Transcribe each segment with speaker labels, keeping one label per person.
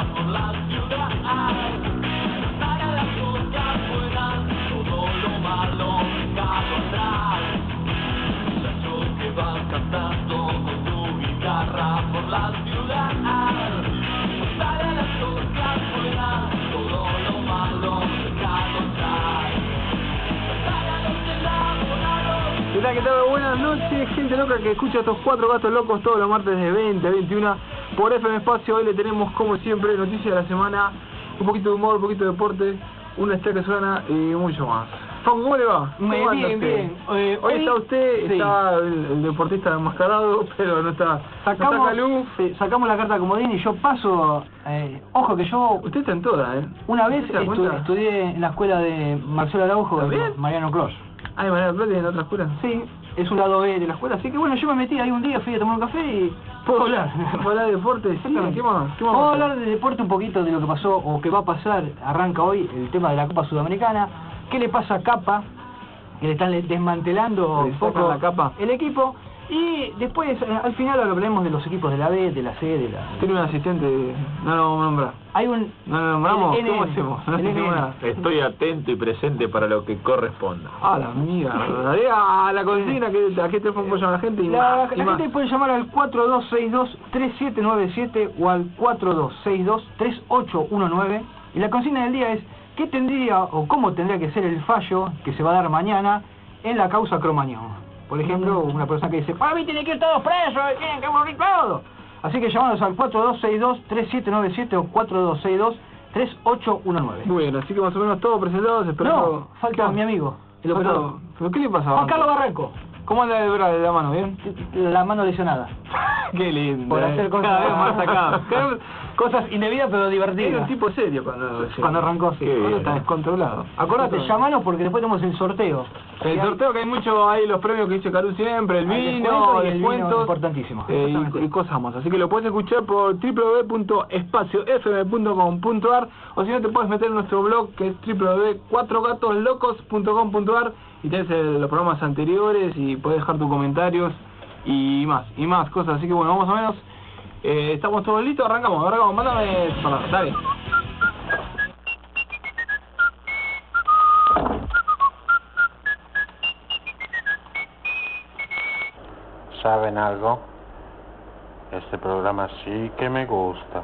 Speaker 1: por la ciudad. Para las cosas buenas, todo lo malo dejado atrás. Muchacho que va cantando con tu guitarra por la ciudad. Para las cosas buenas, todo lo malo dejado atrás. Para los enamorados.
Speaker 2: ¿Qué tal? ¿Qué tal? Buenas noches, gente loca que escucha estos cuatro gatos locos todos los martes de 20 a 21 por FM Espacio. Hoy le tenemos, como siempre, noticias de la semana, un poquito de humor, un poquito de deporte, una estrella que suena y mucho más. Facu, ¿cómo le va? ¿Cómo anda usted? Hoy está usted,
Speaker 3: sí.
Speaker 2: está el deportista enmascarado, pero no está Calú.
Speaker 3: Sacamos la carta comodín y yo paso, ojo que yo
Speaker 2: Usted está en toda, ¿eh?
Speaker 3: una vez
Speaker 2: ¿Se da cuenta?
Speaker 3: estudié en la escuela de Marcelo Araujo y
Speaker 2: ¿También?
Speaker 3: Mariano Clos.
Speaker 2: Ay, María Plata en otra escuela.
Speaker 3: Sí, es un lado B de la escuela, así que bueno, yo me metí ahí un día, fui a tomar un café y puedo hablar.
Speaker 2: ¿Puedo hablar de deporte? Sí,
Speaker 3: Exactamente.
Speaker 2: ¿qué más?
Speaker 3: Vamos a hablar de deporte un poquito, de lo que pasó o que va a pasar. Arranca hoy el tema de la Copa Sudamericana. ¿Qué le pasa a Capa? Que le están desmantelando
Speaker 2: Le
Speaker 3: un poco
Speaker 2: sacan la capa.
Speaker 3: el equipo. Y después, al final, hablaremos de los equipos de la B, de la C, de la...
Speaker 2: Tiene un asistente, no lo vamos a nombrar.
Speaker 3: Hay un...
Speaker 2: ¿No lo nombramos?
Speaker 3: el
Speaker 2: ¿Cómo
Speaker 3: NN,
Speaker 2: hacemos? No
Speaker 3: el
Speaker 2: hacemos
Speaker 3: NN.
Speaker 2: nada.
Speaker 4: Estoy atento y presente para lo que corresponda.
Speaker 2: Ah, la mierda. A la consigna, ¿a qué teléfono puede llamar la gente? Y
Speaker 3: La
Speaker 2: más, y más.
Speaker 3: gente puede llamar al 4262-3797 o al 4262-3819. Y la consigna del día es: ¿qué tendría o cómo tendría que ser el fallo que se va a dar mañana en la causa Cromañón? Por ejemplo, una persona que dice: para mí tienen que ir todos presos, tienen que morir todos. Así que llamanos al 4262-3797 o 4262-3819.
Speaker 2: Muy bien, así que más o menos todos presentados, esperando...
Speaker 3: No, falta mi amigo, el
Speaker 2: Falta-
Speaker 3: operador.
Speaker 2: ¿Pero qué le pasa a
Speaker 3: Juan
Speaker 2: Banco?
Speaker 3: Carlos Barranco.
Speaker 2: ¿Cómo anda de verdad de la mano? ¿Bien?
Speaker 3: La mano lesionada.
Speaker 2: Qué lindo.
Speaker 3: Por hacer cosas
Speaker 2: Cada vez más acá.
Speaker 3: cosas indebidas pero
Speaker 2: Era
Speaker 3: divertidas.
Speaker 2: un tipo serio cuando
Speaker 3: arrancó, sí.
Speaker 2: Ahora está descontrolado.
Speaker 3: Acordate, llamanos porque después tenemos el sorteo.
Speaker 2: El sorteo, que hay mucho, hay los premios que dice Calú siempre, el
Speaker 3: Hay
Speaker 2: vino,
Speaker 3: descuento y el vino
Speaker 2: descuentos,
Speaker 3: importantísimo.
Speaker 2: y cosas más. Así que lo puedes escuchar por www.espaciofm.com.ar o si no te puedes meter en nuestro blog que es www.cuatro-gatos-locos.com.ar y tenés los programas anteriores y puedes dejar tus comentarios y más cosas. Así que bueno, más o menos estamos todos listos, arrancamos, mándame palabras, dale.
Speaker 5: ¿Saben algo? Este programa sí que me gusta.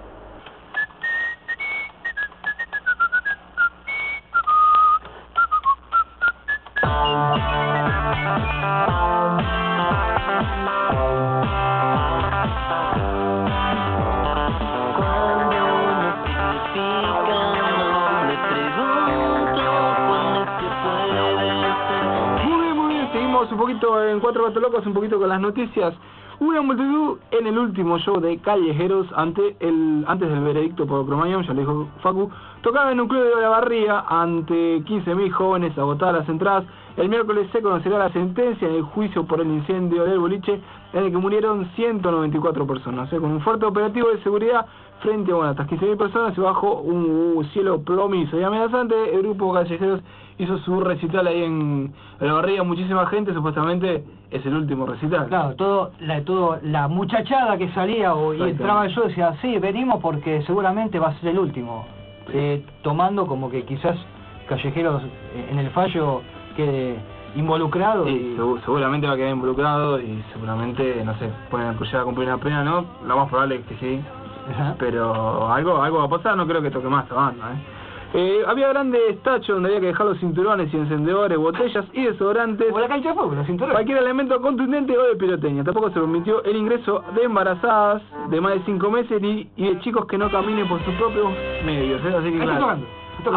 Speaker 2: Muy bien, seguimos un poquito en Cuatro Gatos Locos, un poquito con las noticias. Una multitud en el último show de Callejeros antes del veredicto por Cromañón, ya lo dijo Facu, tocaba en un club de Olavarría ante 15.000 jóvenes, agotadas las entradas. El miércoles se conocerá la sentencia en el juicio por el incendio del boliche en el que murieron 194 personas. Con un fuerte operativo de seguridad frente a estas 15.000 personas y bajo un cielo plomizo y amenazante, el grupo Callejeros hizo su recital ahí en Olavarría. Muchísima gente, supuestamente es el último recital.
Speaker 3: Claro, todo la muchachada que salía y entraba yo decía, sí, venimos porque seguramente va a ser el último. Tomando como que quizás Callejeros en el fallo quede involucrado.
Speaker 2: Sí, seguramente va a quedar involucrado y seguramente, no sé, pueden llegar a cumplir una pena, ¿no? Lo más probable es que sí.
Speaker 3: Ajá.
Speaker 2: Pero algo va a pasar, no creo que toque más esta banda, había grandes tachos donde había que dejar los cinturones y encendedores, botellas y desodorantes.
Speaker 3: O la cancha de fútbol, los cinturones.
Speaker 2: Cualquier elemento contundente o de pirotecnia. Tampoco se permitió el ingreso de embarazadas de más de 5 meses y de chicos que no caminen por sus propios medios, Así que
Speaker 3: Está
Speaker 2: claro.
Speaker 3: tocando.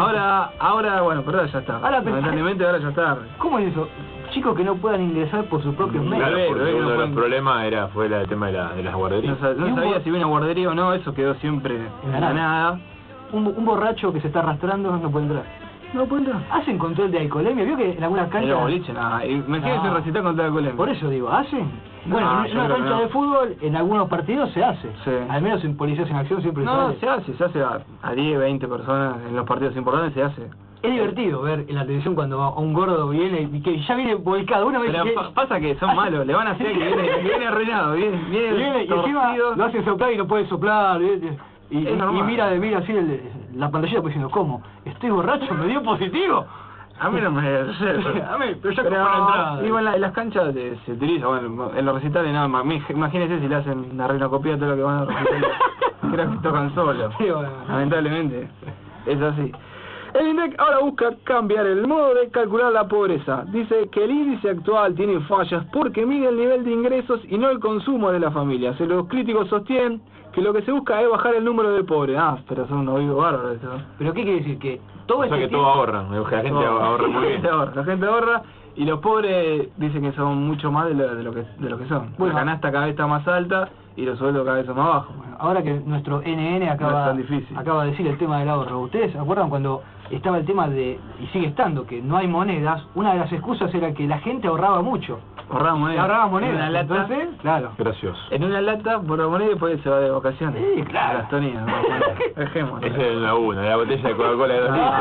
Speaker 2: Ahora, bueno, pero ahora ya está.
Speaker 3: Ahora,
Speaker 2: Lamentablemente ahora ya está.
Speaker 3: ¿Cómo es eso? Chicos que no puedan ingresar por sus propios medios.
Speaker 4: Claro, porque
Speaker 2: que no
Speaker 4: uno de los
Speaker 2: pueden-
Speaker 4: problemas fue el tema de las guarderías.
Speaker 2: No sabía si viene a guardería o no, eso quedó siempre en la nada.
Speaker 3: Un borracho que se está arrastrando no puede entrar.
Speaker 2: No puede entrar.
Speaker 3: ¿Hacen control de alcoholemia? ¿Vio que en algunas
Speaker 2: En el
Speaker 3: canchas...
Speaker 2: boliche, nada. Imagínese
Speaker 3: No.
Speaker 2: recitar contra el colegio.
Speaker 3: Por eso digo, ¿hacen? Bueno,
Speaker 2: No,
Speaker 3: en
Speaker 2: yo
Speaker 3: una
Speaker 2: creo que
Speaker 3: cancha
Speaker 2: no.
Speaker 3: de fútbol, en algunos partidos se hace.
Speaker 2: Sí.
Speaker 3: Al menos en Policías en Acción siempre
Speaker 2: No,
Speaker 3: sale.
Speaker 2: se hace a 10, 20 personas en los partidos importantes, se hace.
Speaker 3: Es divertido ver en la televisión cuando a un gordo viene y que ya viene volcado. Una vez
Speaker 2: Pero
Speaker 3: que...
Speaker 2: pasa que son malos, le van a hacer que viene arruinado, viene
Speaker 3: y encima
Speaker 2: torcido.
Speaker 3: lo hacen soplar y no puede soplar. ¿Viste? Y
Speaker 2: normal.
Speaker 3: mira así la pantallita pues diciendo, ¿cómo? ¿Estoy borracho? ¿Me dio positivo?
Speaker 2: A mí no me sucede.
Speaker 3: A mí, pero yo compro la entrada.
Speaker 2: Igual en las canchas se utiliza, bueno, en los recitales nada más. Imagínense si le hacen una rinocopia todo lo que van a recitar. Creo que tocan solos.
Speaker 3: Sí, bueno.
Speaker 2: Lamentablemente. Es así. El INDEC ahora busca cambiar el modo de calcular la pobreza. Dice que el índice actual tiene fallas porque mide el nivel de ingresos y no el consumo de la familia. Los críticos sostienen que lo que se busca es bajar el número de pobres. Pero son unos vivos bárbaros esto.
Speaker 3: ¿Pero qué quiere decir? Que todo
Speaker 4: O sea que
Speaker 3: tiempo...
Speaker 4: todos ahorran, que la gente ahorra muy bien.
Speaker 2: La gente ahorra y los pobres dicen que son mucho más de lo que son.
Speaker 3: Bueno.
Speaker 2: La canasta cada vez está más alta y los sueldos cada vez son más bajos.
Speaker 3: Bueno, ahora que nuestro NN
Speaker 2: No es
Speaker 3: acaba
Speaker 2: tan difícil.
Speaker 3: de decir el tema del ahorro, ¿ustedes se acuerdan cuando estaba el tema de, y sigue estando, que no hay monedas? Una de las excusas era que la gente ahorraba mucho.
Speaker 2: Ahorraba moneda.
Speaker 3: Ahorraba monedas.
Speaker 2: En una lata.
Speaker 3: Entonces, claro.
Speaker 4: Gracioso.
Speaker 2: En una lata por la moneda y después se va de vacaciones.
Speaker 3: Sí, claro.
Speaker 2: A Gastonia. Dejemos.
Speaker 4: Esa es la botella de Coca-Cola de 2 litros.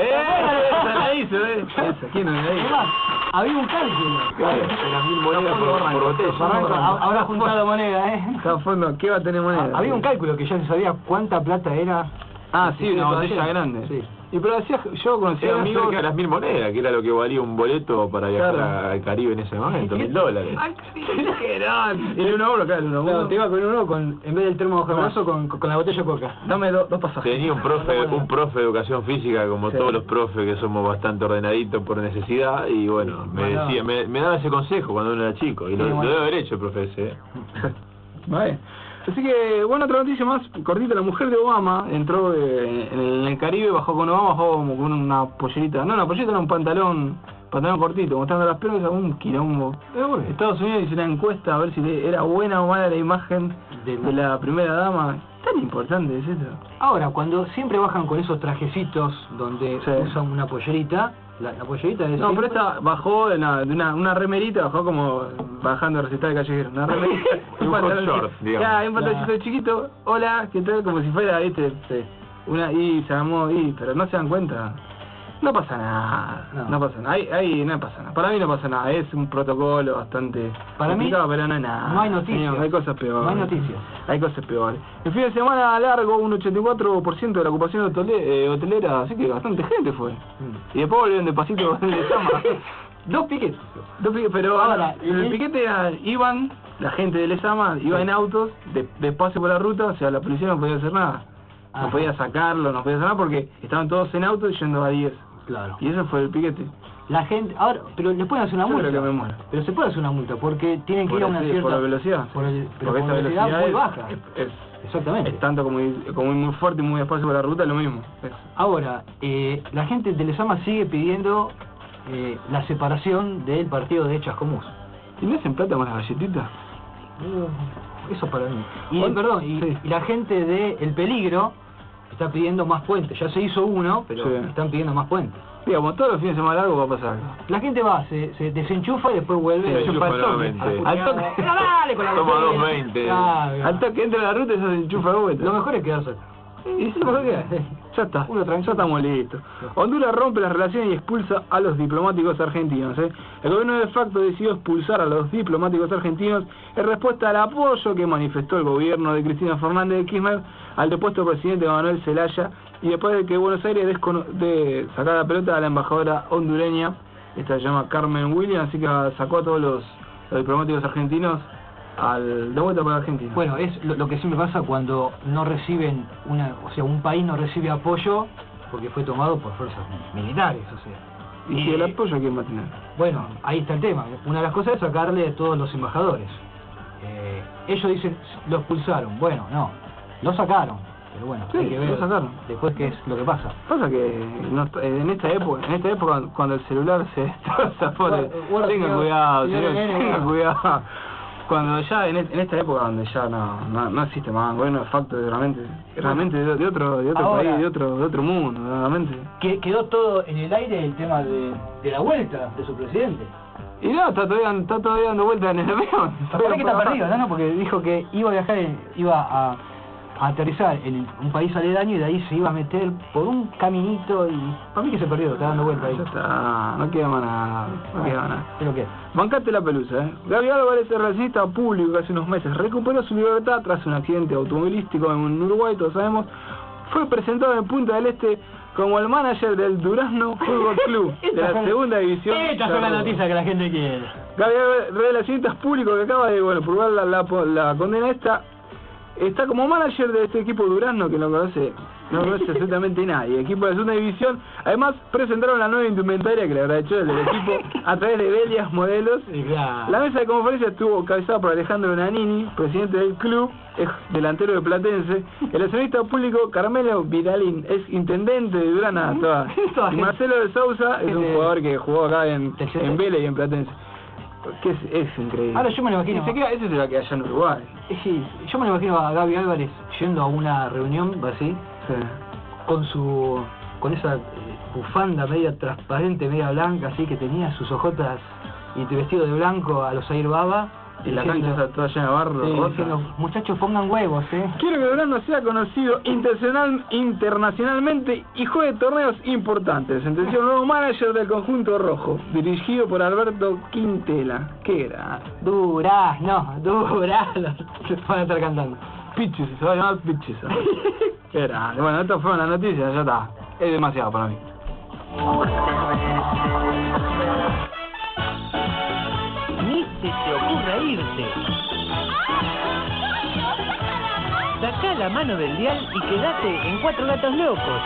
Speaker 2: Esa la hizo, Esa, ¿quién no la hizo?
Speaker 3: Además, había un cálculo.
Speaker 4: De las 1000 monedas por botella.
Speaker 3: Barranco habrá juntado moneda,
Speaker 2: Está a fondo, ¿qué va a tener moneda?
Speaker 3: Había un cálculo que ya se sabía cuánta plata era.
Speaker 2: Ah, sí, una
Speaker 3: todavía.
Speaker 2: botella grande.
Speaker 3: Sí.
Speaker 2: Y pero decía, yo conocía
Speaker 4: Eran
Speaker 2: amigos...
Speaker 4: cerca de las 1000 monedas, que era lo que valía un boleto para viajar
Speaker 2: Claro.
Speaker 4: al Caribe en ese momento, $1000.
Speaker 2: ¡Ay, qué exagerado! El 1 euro, claro, el 1
Speaker 3: Claro,
Speaker 2: euro.
Speaker 3: te iba con uno, en vez del termo jabonoso, con la botella de coca.
Speaker 2: Dame dos pasajes.
Speaker 4: Tenía un profe de educación física, como
Speaker 3: Sí.
Speaker 4: todos los profes que somos bastante ordenaditos por necesidad, y bueno, me
Speaker 3: Bueno.
Speaker 4: decía, me daba ese consejo cuando uno era chico, y lo
Speaker 3: Sí, bueno.
Speaker 4: debe haber hecho el profe ese.
Speaker 2: Vale. Así que, bueno, otra noticia más cortita. La mujer de Obama entró en el Caribe, bajó con Obama, bajó como con una pollerita. No, una pollerita era un pantalón cortito, mostrando las piernas, un quilombo. Estados Unidos hizo una encuesta a ver si era buena o mala la imagen de la primera dama. Tan importante es eso.
Speaker 3: Ahora, cuando siempre bajan con esos trajecitos donde
Speaker 2: Sí.
Speaker 3: usan una pollerita, la pollerita es...
Speaker 2: No, pero esta bajó de una remerita, bajó como bajando de recital de callejero. Una remerita.
Speaker 4: Un hot short, digamos.
Speaker 2: Ya, un pantaloncito chiquito. Hola, ¿qué tal? Como si fuera, viste, y se armó, pero no se dan cuenta. No pasa nada, no pasa nada. Ahí no pasa nada. Para mí no pasa nada, es un protocolo bastante
Speaker 3: Para mí,
Speaker 2: complicado, pero no es nada.
Speaker 3: no hay noticias.
Speaker 2: Señor, hay cosas peores.
Speaker 3: No hay noticias.
Speaker 2: Hay cosas peores. El fin de semana largo, un 84% de la ocupación hotelera, así que bastante gente fue. Y después volvieron despacito en el Lezama.
Speaker 3: Dos piquetes.
Speaker 2: Pero
Speaker 3: Ahora,
Speaker 2: en el piquete iban, la gente de Lezama iba en autos, despacio por la ruta, o sea, la policía no podía hacer nada.
Speaker 3: Ajá.
Speaker 2: No podía sacarlo, no podía hacer nada porque estaban todos en autos yendo a 10.
Speaker 3: Claro.
Speaker 2: Y eso fue el piquete.
Speaker 3: La gente, ahora, pero les pueden hacer una
Speaker 2: Yo
Speaker 3: multa.
Speaker 2: creo que me muero.
Speaker 3: Pero se puede hacer una multa porque tienen que ir a una cierta...
Speaker 2: Por la velocidad.
Speaker 3: pero
Speaker 2: porque
Speaker 3: por
Speaker 2: esa
Speaker 3: velocidad muy
Speaker 2: es,
Speaker 3: baja. Exactamente.
Speaker 2: Es tanto como muy fuerte y muy despacio por la ruta, lo mismo.
Speaker 3: Ahora, la gente de Lezama sigue pidiendo la separación del partido de Chascomús.
Speaker 2: ¿Y no hacen plata con las galletitas?
Speaker 3: Eso para mí. Y
Speaker 2: Bueno,
Speaker 3: perdón,
Speaker 2: sí.
Speaker 3: y la gente de El Peligro está pidiendo más puentes. Ya se hizo uno, pero
Speaker 2: Sí.
Speaker 3: están pidiendo más puentes.
Speaker 2: Digamos, todos los fines de semana largos va a pasar.
Speaker 3: La gente va, se desenchufa y después vuelve.
Speaker 4: Se enchufa nuevamente.
Speaker 2: Al toque.
Speaker 3: Pero dale con la
Speaker 4: Toma
Speaker 3: botella.
Speaker 4: 2.20.
Speaker 3: Claro.
Speaker 2: Al toque entra a la ruta y se enchufa de vuelta.
Speaker 3: Lo mejor es quedarse.
Speaker 2: Y sí, ¿por qué? Ya está,
Speaker 3: Uno tranquilo.
Speaker 2: ya estamos listos. Honduras rompe las relaciones y expulsa a los diplomáticos argentinos. El gobierno de facto decidió expulsar a los diplomáticos argentinos en respuesta al apoyo que manifestó el gobierno de Cristina Fernández de Kirchner al depuesto presidente Manuel Zelaya y después de que Buenos Aires de sacar la pelota a la embajadora hondureña, esta se llama Carmen Williams, así que sacó a todos los diplomáticos argentinos de vuelta para Argentina.
Speaker 3: Bueno, es lo que siempre pasa cuando no reciben un país no recibe apoyo porque fue tomado por fuerzas militares, o sea.
Speaker 2: ¿Y si el apoyo quién va a tener?
Speaker 3: Bueno, ahí está el tema. Una de las cosas es sacarle a todos los embajadores. Ellos dicen, lo expulsaron. Bueno, no, lo sacaron. Pero bueno,
Speaker 2: Sí,
Speaker 3: hay que ver
Speaker 2: lo sacaron.
Speaker 3: después qué es lo que pasa.
Speaker 2: Pasa que en esta época cuando el celular se destroza,
Speaker 3: Bueno,
Speaker 2: tengan
Speaker 3: señor,
Speaker 2: cuidado,
Speaker 3: señor
Speaker 2: señor,
Speaker 3: Nene,
Speaker 2: tengan
Speaker 3: bueno.
Speaker 2: cuidado. Cuando ya en esta época donde ya no existe más gobierno de facto, realmente de otro
Speaker 3: Ahora,
Speaker 2: país, de otro mundo, realmente.
Speaker 3: Quedó todo en el aire el tema de la vuelta de su presidente.
Speaker 2: Y no, está todavía dando vueltas en el avión.
Speaker 3: Parece que está perdido, ¿no? Porque dijo que iba a viajar, iba a aterrizar en un país aledaño y de ahí se iba a meter por un caminito y para mí que se perdió, está dando vuelta ahí.
Speaker 2: Ya está, no queda más nada, no queda más nada.
Speaker 3: Creo que
Speaker 2: Bancate la pelusa, Gaby Álvarez, el relacionista público que hace unos meses recuperó su libertad tras un accidente automovilístico en Uruguay, todos sabemos, fue presentado en Punta del Este como el manager del Durazno Fútbol Club de la segunda división.
Speaker 3: Estas son las noticias que la gente quiere.
Speaker 2: Gaby Álvarez, relacionista público que acaba de purgar la condena esta, está como manager de este equipo Durazno que no conoce absolutamente nadie, equipo de la segunda división. Además presentaron la nueva indumentaria que le habrá hecho el del equipo a través de Belias Modelos.
Speaker 3: Claro.
Speaker 2: La mesa de conferencia estuvo cabezada por Alejandro Nanini, presidente del club, es delantero de Platense. El accionista público Carmelo Vidalín es intendente de Durana. Y Marcelo de Sousa es un jugador que jugó acá en Vélez y en Platense. Que es increíble.
Speaker 3: Ahora yo me lo imagino.
Speaker 2: Ese se va a quedar allá en Uruguay.
Speaker 3: Sí, yo me lo imagino a Gaby Álvarez yendo a una reunión así, con esa bufanda media transparente, media blanca, así que tenía sus ojotas y vestido de blanco a los Air Baba.
Speaker 2: Y la cancha está toda llena de barro.
Speaker 3: Diciendo, muchachos, pongan huevos,
Speaker 2: Quiero que Durazno sea conocido internacionalmente y juegue torneos importantes. Sentenció el nuevo manager del conjunto rojo, dirigido por Alberto Quintela. ¿Qué era?
Speaker 3: Durazno. Se van a estar cantando.
Speaker 2: Pichis, se va a llamar Pichis. ¿Qué era? Bueno, estas fueron las noticias, ya está. Es demasiado para mí.
Speaker 6: Ni se te ocurra irte. Sacá la mano del dial y quédate en Cuatro Gatos Locos.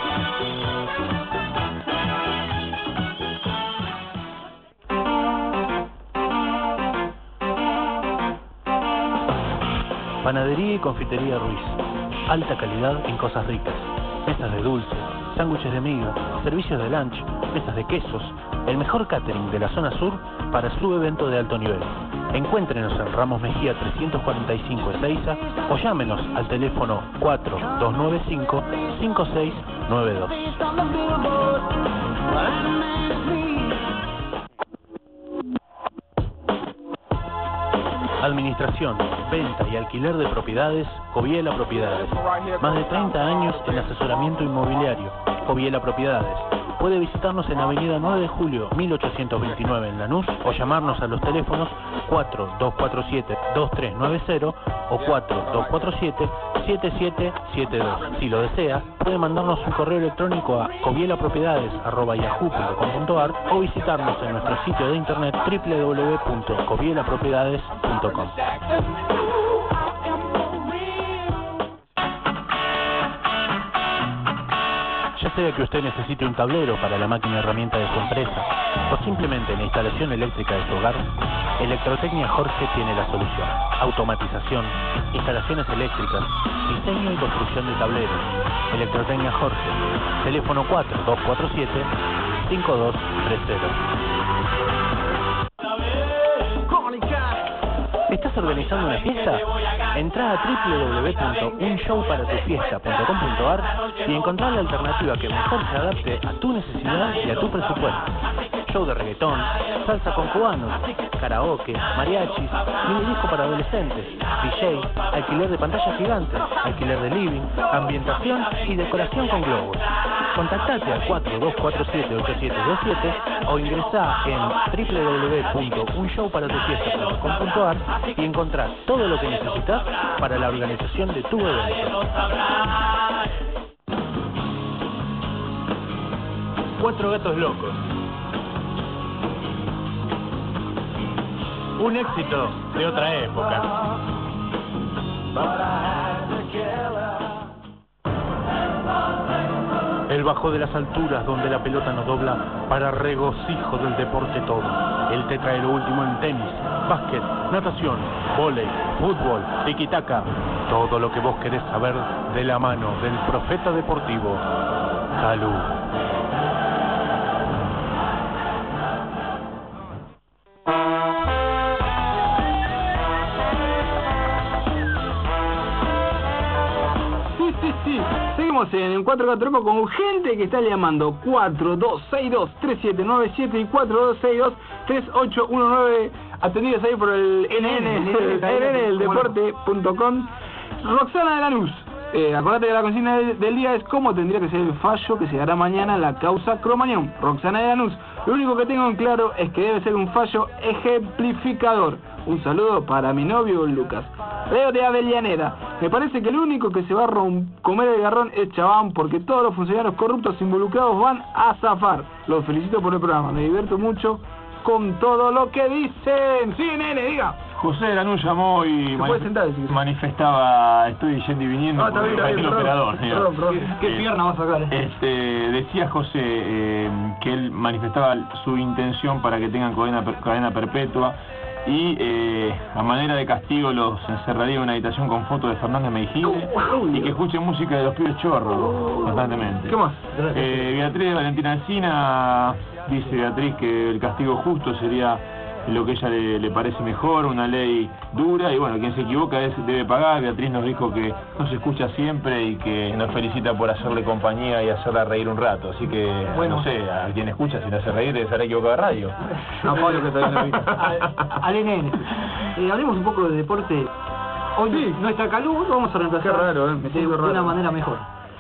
Speaker 7: Panadería y confitería Ruiz. Alta calidad en cosas ricas. Mesas de dulce, sándwiches de miga, servicios de lunch, mesas de quesos. El mejor catering de la zona sur para su evento de alto nivel. Encuéntrenos en Ramos Mejía 345 Ezeiza o llámenos al teléfono 4295-5692. Administración, venta y alquiler de propiedades, Coviela Propiedades. Más de 30 años en asesoramiento inmobiliario, Coviela Propiedades. Puede visitarnos en Avenida 9 de Julio, 1829 en Lanús o llamarnos a los teléfonos 4247-2390 o 4247-7772. Si lo desea, puede mandarnos un correo electrónico a covielapropiedades@yahoo.com.ar o visitarnos en nuestro sitio de internet www.covielapropiedades.com. Ya sea que usted necesite un tablero para la máquina herramienta de su empresa o simplemente la instalación eléctrica de su hogar, Electrotecnia Jorge tiene la solución. Automatización, instalaciones eléctricas, diseño y construcción de tableros. Electrotecnia Jorge, teléfono 4247-5230. ¿Estás organizando una fiesta? Entrá a www.unshowparatufiesta.com.ar y encontrá la alternativa que mejor se adapte a tu necesidad y a tu presupuesto. Show de reggaetón, salsa con cubanos, karaoke, mariachis, mini disco para adolescentes, DJ, alquiler de pantallas gigantes, alquiler de living, ambientación y decoración con globos. Contactate al 4247-8727 o ingresá en www.unshowparatufiesta.com.ar y encontrás todo lo que necesitas para la organización de tu evento. Cuatro Gatos Locos. Un éxito de otra época. El bajo de las alturas donde la pelota nos dobla para regocijo del deporte todo. Él te trae lo último en tenis, básquet, natación, vóley, fútbol, tiki-taka. Todo lo que vos querés saber de la mano del profeta deportivo, Calú.
Speaker 2: Sí. Seguimos en 4 Gatos Locos con gente que está llamando 4262-3797 y 4262-3819, atendidos ahí por el NN del deporte.com. Roxana de Lanús, Acordate que la consigna del día es cómo tendría que ser el fallo que se dará mañana en la causa Cromañón. Roxana de Lanús. Lo único que tengo en claro es que debe ser un fallo ejemplificador. Un saludo para mi novio Lucas. Leo de Avellaneda. Me parece que el único que se va a comer el garrón es Chabán, porque todos los funcionarios corruptos involucrados van a zafar. Los felicito por el programa. Me divierto mucho con todo lo que dicen. Sí, nene, diga.
Speaker 4: José de Lanús llamó y
Speaker 2: manifestaba,
Speaker 4: estoy yendo y viniendo
Speaker 2: está bien,
Speaker 4: el operador.
Speaker 2: Perdón.
Speaker 3: ¿Qué pierna va a sacar?
Speaker 4: Decía José que él manifestaba su intención para que tengan cadena perpetua y a manera de castigo los encerraría en una habitación con fotos de Fernández Meijide y que escuchen música de los pibes chorros constantemente.
Speaker 2: ¿Qué más?
Speaker 4: Beatriz Valentina Encina dice Beatriz que el castigo justo sería lo que ella le parece mejor, una ley dura, y bueno, quien se equivoca debe pagar. Beatriz nos dijo que nos escucha siempre y que nos felicita por hacerle compañía y hacerla reír un rato, así que, bueno, no sé, a quien escucha, si le hace reír, debe estar equivocado de radio.
Speaker 2: No, Pablo, que todavía no vi.
Speaker 3: Alenen, hablemos un poco de deporte. Hoy
Speaker 2: Sí.
Speaker 3: no está Calú, lo vamos a reemplazar
Speaker 2: Qué raro, me
Speaker 3: de
Speaker 2: siento raro.
Speaker 3: una manera mejor.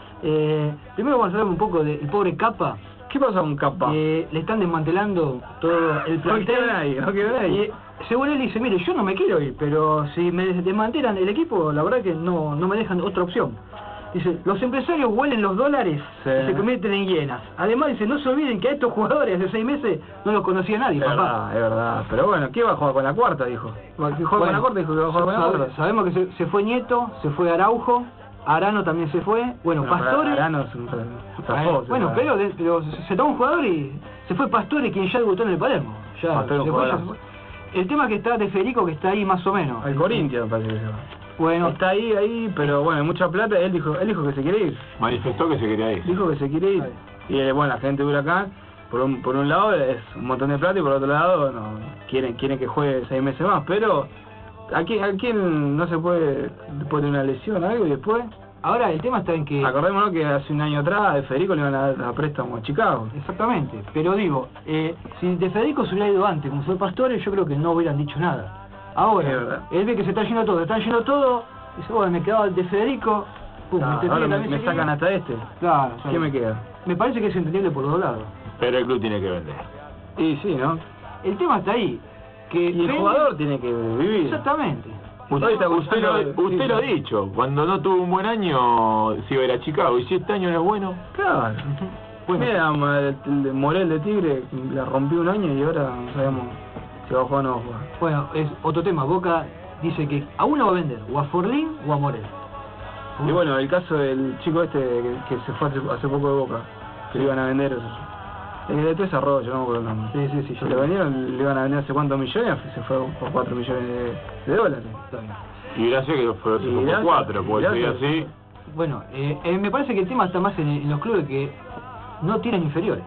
Speaker 3: Primero vamos a hablar un poco del pobre Capa.
Speaker 2: ¿Qué pasa con Capa?
Speaker 3: Le están desmantelando todo el plantel.
Speaker 2: No queda nadie.
Speaker 3: Según él dice, mire, yo no me quiero ir, pero si me desmantelan el equipo, la verdad que no me dejan otra opción. Dice, los empresarios huelen los dólares
Speaker 2: Sí.
Speaker 3: y se convierten en hienas. Además dice, no se olviden que a estos jugadores de 6 meses no los conocía nadie,
Speaker 2: Es
Speaker 3: papá.
Speaker 2: verdad. Pero bueno, ¿qué va a jugar con la cuarta? Dijo. Si juega con la cuarta, dijo que va a jugar con la cuarta.
Speaker 3: Sabemos que se fue Nieto, se fue Araujo, Arano también se fue, bueno, Pastore.
Speaker 2: Arano es un
Speaker 3: Bueno, pero se tomó un jugador y se fue Pastore, quien ya debutó en el Palermo. Ya,
Speaker 2: Pastore, un
Speaker 3: después ya
Speaker 2: jugadorazo.
Speaker 3: se fue. El tema que está de Federico, que está ahí más o menos.
Speaker 2: Al Corinthians parece que se va.
Speaker 3: Bueno,
Speaker 2: Está ahí, pero bueno, hay mucha plata. Él dijo que se quiere ir.
Speaker 4: Manifestó que se quería ir.
Speaker 2: Dijo que se quiere ir. Y bueno, la gente de Huracán, por un lado es un montón de plata y por otro lado no quieren que juegue 6 meses más. Pero ¿a quién no se puede después de una lesión o algo y después?
Speaker 3: ahora el tema está en que...
Speaker 2: Acordémonos que hace un año atrás de Federico le iban a dar a préstamo a Chicago.
Speaker 3: Exactamente, pero digo, si de Federico se hubiera ido antes, como fue Pastore, yo creo que no hubieran dicho nada. Ahora,
Speaker 2: Es verdad.
Speaker 3: él ve que se está yendo todo, dice, bueno, me quedaba el de Federico, pum,
Speaker 2: Ah,
Speaker 3: este
Speaker 2: ahora
Speaker 3: pibe
Speaker 2: me
Speaker 3: también se
Speaker 2: sacan
Speaker 3: queda.
Speaker 2: hasta este.
Speaker 3: Claro,
Speaker 2: ¿Qué me queda?
Speaker 3: Me parece que es entendible por los dos lados.
Speaker 4: Pero el club tiene que vender.
Speaker 2: Y sí, ¿no?
Speaker 3: El tema está ahí, que...
Speaker 2: Y el
Speaker 3: vende-
Speaker 2: jugador tiene que vivir.
Speaker 3: Exactamente.
Speaker 4: Usted lo ha dicho, cuando no tuvo un buen año se iba a ir a Chicago, y si este año no es bueno,
Speaker 2: Claro.
Speaker 3: Bueno.
Speaker 2: Mira, el Morel de Tigre la rompió un año y ahora no sabemos si va a jugar o no va a jugar.
Speaker 3: Bueno, es otro tema. Boca dice que a uno va a vender, o a Forlín o a Morel.
Speaker 2: Y bueno, el caso del chico este que se fue hace poco de Boca, que le iban a vender, el de Tres Arroyos, no me acuerdo el nombre.
Speaker 3: Sí, yo
Speaker 2: Le vendieron, le iban a vender hace cuántos millones, se fue por 4 millones de dólares.
Speaker 4: y gracias que fue
Speaker 2: Y
Speaker 4: por
Speaker 2: gracias,
Speaker 4: 4, porque si
Speaker 2: gracias.
Speaker 4: así,
Speaker 3: Bueno, me parece que el tema está más en los clubes que no tienen inferiores.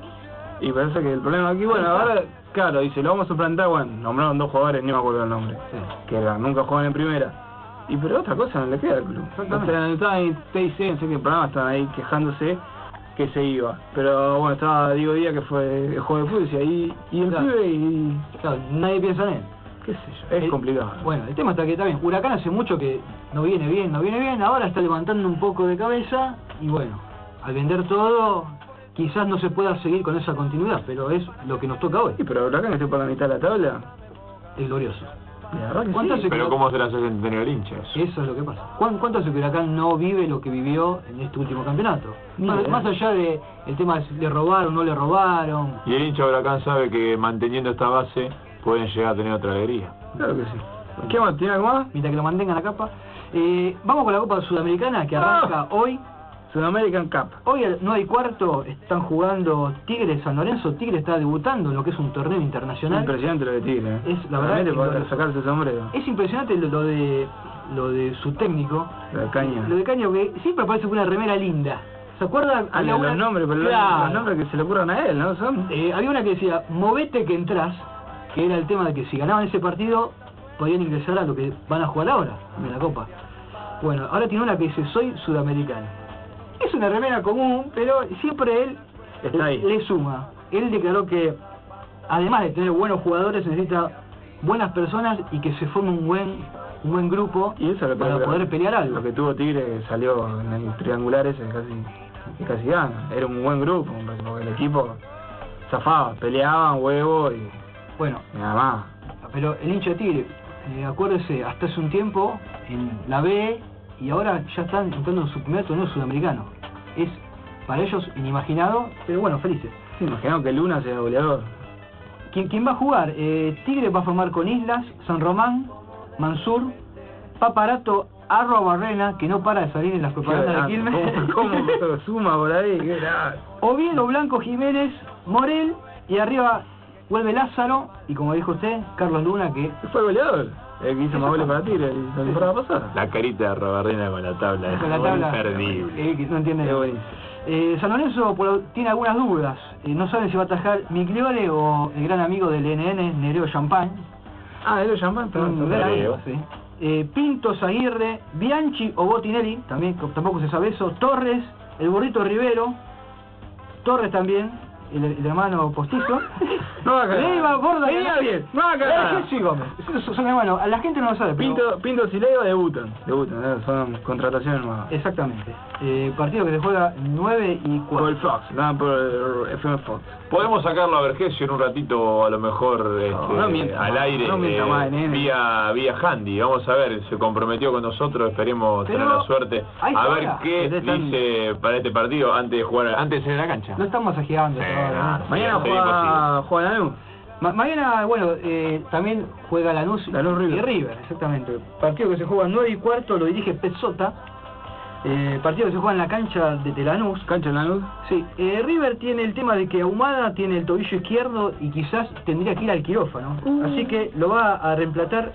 Speaker 2: Y parece que el problema aquí, bueno, ahora, claro, dice, lo vamos a suplantar, bueno, nombraron 2 jugadores, ni me acuerdo el nombre, que nunca jugaban en primera. Y pero otra cosa no le queda al club.
Speaker 3: Exactamente.
Speaker 2: Estaban en TIC, no sé qué programa, estaban ahí quejándose que se iba. Pero bueno, estaba Diego Díaz, que fue el juego de fútbol, y decía, y el
Speaker 3: Claro.
Speaker 2: pibe, y
Speaker 3: Claro, nadie piensa en él.
Speaker 2: qué sé yo, es complicado.
Speaker 3: Bueno, el tema está que también Huracán hace mucho que no viene bien, ahora está levantando un poco de cabeza y bueno, al vender todo quizás no se pueda seguir con esa continuidad, pero es lo que nos toca hoy,
Speaker 2: Sí, pero Huracán estoy por la mitad de la tabla.
Speaker 3: el glorioso.
Speaker 2: La verdad que
Speaker 3: ¿Cuánto
Speaker 2: sí.
Speaker 3: hace
Speaker 4: pero ¿cómo se las hace entender el hincha?
Speaker 3: Eso es lo que pasa. ¿Cuánto hace que Huracán no vive lo que vivió en este último campeonato?
Speaker 2: Ni
Speaker 3: Más,
Speaker 2: idea.
Speaker 3: más allá de el tema de si le robaron o no le robaron.
Speaker 4: Y el hincha de Huracán sabe que manteniendo esta base pueden llegar a tener otra alegría.
Speaker 2: Claro que sí. ¿Qué más? ¿Tiene algo más?
Speaker 3: Mientras que lo mantengan la capa. Vamos con la Copa Sudamericana que
Speaker 2: Ah.
Speaker 3: arranca hoy.
Speaker 2: Sudamerican Cup.
Speaker 3: Hoy al 9:15 están jugando Tigre San Lorenzo. Tigre está debutando en lo que es un torneo internacional.
Speaker 2: Impresionante lo de Tigre.
Speaker 3: Es, la verdad,
Speaker 2: Realmente
Speaker 3: que
Speaker 2: poder
Speaker 3: lo-
Speaker 2: sacarse el sombrero.
Speaker 3: Es impresionante lo de su técnico.
Speaker 2: Lo de Caña.
Speaker 3: Lo de Caño, que siempre parece una remera linda. ¿Se acuerdan?
Speaker 2: Ah,
Speaker 3: Había
Speaker 2: los
Speaker 3: una-
Speaker 2: nombres, pero
Speaker 3: Claro.
Speaker 2: los nombres que se le ocurran a él, ¿no? Son...
Speaker 3: Había una que decía, movete que entras, que era el tema de que si ganaban ese partido, podían ingresar a lo que van a jugar ahora, en la Copa. Bueno, ahora tiene una que dice, soy sudamericano. Es una remera común, pero siempre él
Speaker 2: Está ahí.
Speaker 3: le suma. Él declaró que, además de tener buenos jugadores, necesita buenas personas y que se forme un buen un buen grupo
Speaker 2: Y eso es lo que
Speaker 3: para poder pelear algo.
Speaker 2: Lo que tuvo Tigre, que salió en el triangular ese, casi gana. Era un buen grupo, porque el equipo zafaba, peleaban, huevo y
Speaker 3: Bueno,
Speaker 2: nada más.
Speaker 3: pero el hincha de Tigre, acuérdese, hasta hace un tiempo en la B y ahora ya están entrando en su primer torneo sudamericano. Es para ellos inimaginado, pero bueno, felices.
Speaker 2: Sí, imaginamos que Luna sea goleador.
Speaker 3: ¿Quién va a jugar? Tigre va a formar con Islas, San Román, Mansur, Paparato, Arroa Barrena, que no para de salir en las propagandas de Quilmes.
Speaker 2: ¿Cómo suma por ahí? Qué grave.
Speaker 3: Oviedo, Blanco, Jiménez, Morel y arriba vuelve Lázaro y como dijo usted, Carlos Luna, que
Speaker 2: Fue goleador. El que hizo más goles para Tigre la temporada pasada.
Speaker 4: La carita de Robarrena con la tabla es
Speaker 3: con la tabla
Speaker 4: imperdible.
Speaker 3: que no entiende.
Speaker 2: Qué buenísimo.
Speaker 3: San Lorenzo tiene algunas dudas. No sabe si va a atajar Migliore o el gran amigo del NN, Nereo Champagne.
Speaker 2: Ah, ¿era Champagne?
Speaker 3: Un gran amigo, sí. Pintos, Aguirre, Bianchi o Botinelli, también tampoco se sabe eso. Torres, el Burrito Rivero, Torres también, el hermano postizo.
Speaker 2: No va a cagar.
Speaker 3: Leiva, Borda,
Speaker 2: Venía bien, no va a cagar.
Speaker 3: Sí, Gómez. Son hermanos, a la gente no lo sabe. pero-
Speaker 2: Pinto y Leo debutan, son contrataciones nuevas.
Speaker 3: Exactamente. Partido que se juega 9 y 4.
Speaker 2: Por el Fox, no, por el FM Fox.
Speaker 4: Podemos sacarlo a Vergesio en un ratito, a lo mejor
Speaker 2: no mienta
Speaker 4: al
Speaker 2: más,
Speaker 4: aire,
Speaker 2: no mienta más, nene.
Speaker 4: vía Handy. Vamos a ver, se comprometió con nosotros, esperemos
Speaker 3: Pero
Speaker 4: tener la suerte.
Speaker 3: ahí
Speaker 4: A
Speaker 3: está,
Speaker 4: ver qué
Speaker 2: ya están-
Speaker 4: dice para este partido antes de jugar, antes de salir a la cancha.
Speaker 3: No estamos masajeando.
Speaker 4: Sí,
Speaker 3: todavía,
Speaker 4: no,
Speaker 3: ¿no?
Speaker 2: Mañana
Speaker 4: sería
Speaker 2: juega Lanús.
Speaker 3: Mañana, bueno, también juega Lanús y
Speaker 2: River.
Speaker 3: River, exactamente. Partido que se juega 9 y cuarto, lo dirige Pezzota. Partido que se juega en la cancha de Lanús.
Speaker 2: Cancha de Lanús.
Speaker 3: Sí, River tiene el tema de que Ahumada tiene el tobillo izquierdo y quizás tendría que ir al quirófano. Así que lo va a reemplazar.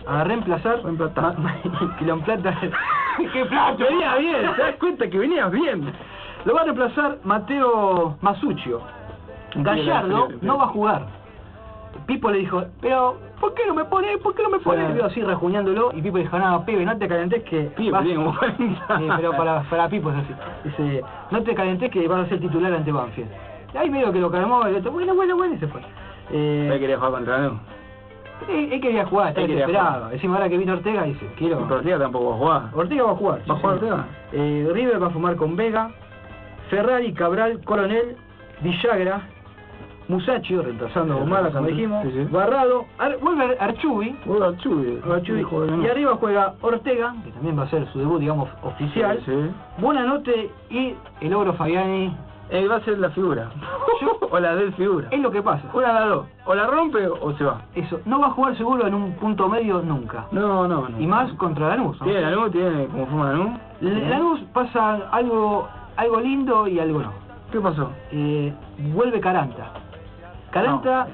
Speaker 3: Que lo emplata. ¡Qué plato!
Speaker 2: Venía bien, ¿te das cuenta que venías bien?
Speaker 3: Lo va a reemplazar Mateo Masuccio. Gallardo no va a jugar. Pipo le dijo, pero ¿por qué no me pone? ¿Por qué no me pone?
Speaker 2: Sí.
Speaker 3: Y vio así rejuñándolo y Pipo le dijo, no, pibe, no te calentes que...
Speaker 2: Pibe,
Speaker 3: vas-".
Speaker 2: tiene como 40.
Speaker 3: Pero para Pipo es así. Dice, no te calentes que vas a ser titular ante Banfield. Y ahí medio que lo calmó, y le dijo, bueno, y se fue.
Speaker 2: Él quería jugar contra Lanús.
Speaker 3: Él quería jugar, estaba
Speaker 2: Él quería
Speaker 3: desesperado.
Speaker 2: jugar.
Speaker 3: Encima ahora que vino Ortega, dice, quiero...
Speaker 2: Y Ortega tampoco va a jugar.
Speaker 3: Ortega va a jugar.
Speaker 2: ¿Va a jugar
Speaker 3: sí,
Speaker 2: Ortega?
Speaker 3: River va a formar con Vega, Ferrari, Cabral, Coronel, Villagra, Musacchio, reemplazando a Humada, como dijimos,
Speaker 2: Sí, sí.
Speaker 3: Barrado, vuelve Archubi,
Speaker 2: Juega Chubi.
Speaker 3: y arriba juega Ortega, que también va a ser su debut, digamos, oficial,
Speaker 2: Sí.
Speaker 3: Buonanotte y el Ogro Fabiani.
Speaker 2: Él va a ser la figura. O la del figura.
Speaker 3: Es lo que pasa.
Speaker 2: Una de las dos. O la rompe o se va.
Speaker 3: Eso, no va a jugar seguro en un punto medio nunca.
Speaker 2: No.
Speaker 3: Y más contra Lanús, ¿no?
Speaker 2: Tiene Lanús, tiene como forma Lanús.
Speaker 3: Lanús pasa algo lindo y algo no.
Speaker 2: ¿Qué pasó?
Speaker 3: Vuelve Caranta. Caranta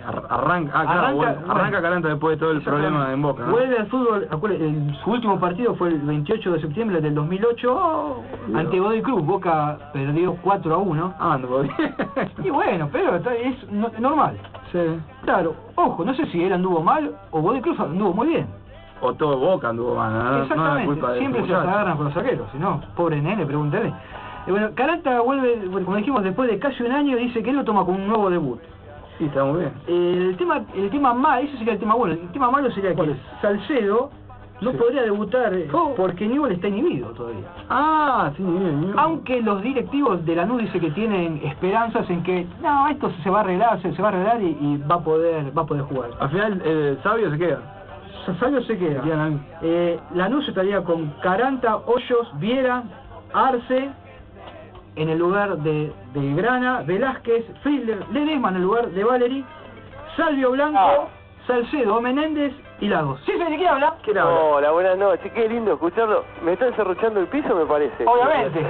Speaker 2: Arranca Caranta después de todo el problema en Boca, ¿no?
Speaker 3: vuelve al fútbol. Su último partido fue el 28 de septiembre del 2008 ante Godoy Cruz. Boca perdió 4-1.
Speaker 2: Ah, no podía.
Speaker 3: Y bueno, pero es normal.
Speaker 2: Sí.
Speaker 3: Claro, ojo, no sé si él anduvo mal o Godoy Cruz anduvo muy bien.
Speaker 2: O todo Boca anduvo mal, ¿no? No es
Speaker 3: Exactamente,
Speaker 2: culpa de
Speaker 3: siempre se las agarran con los saqueros, si no, pobre nene, pregúntale. Bueno, Caranta vuelve, como dijimos, después de casi un año, dice que él lo toma como un nuevo debut.
Speaker 2: Sí, está muy bien.
Speaker 3: El tema malo, ese sería el tema bueno. El tema malo sería que Salcedo no podría debutar porque Newell está inhibido todavía.
Speaker 2: Ah, sí, bien.
Speaker 3: Aunque los directivos de Lanús dicen que tienen esperanzas en que no, esto se va a arreglar, se va a arreglar y va a poder jugar.
Speaker 2: Al final, Sabio se queda.
Speaker 3: Salcedo se queda.
Speaker 2: Se queda Lanús.
Speaker 3: Lanús estaría con Caranta, Hoyos, Viera, Arce en el lugar de Grana, Velázquez, Friedler, Ledesma en el lugar de Valery, Salvio Blanco, Salcedo, Menéndez y Lagos. ¿Sí, ¿de qué habla?
Speaker 2: ¿Quién habla?
Speaker 8: Hola, buenas noches, qué lindo escucharlo. Me está encerrochando el piso, me parece.
Speaker 3: Obviamente.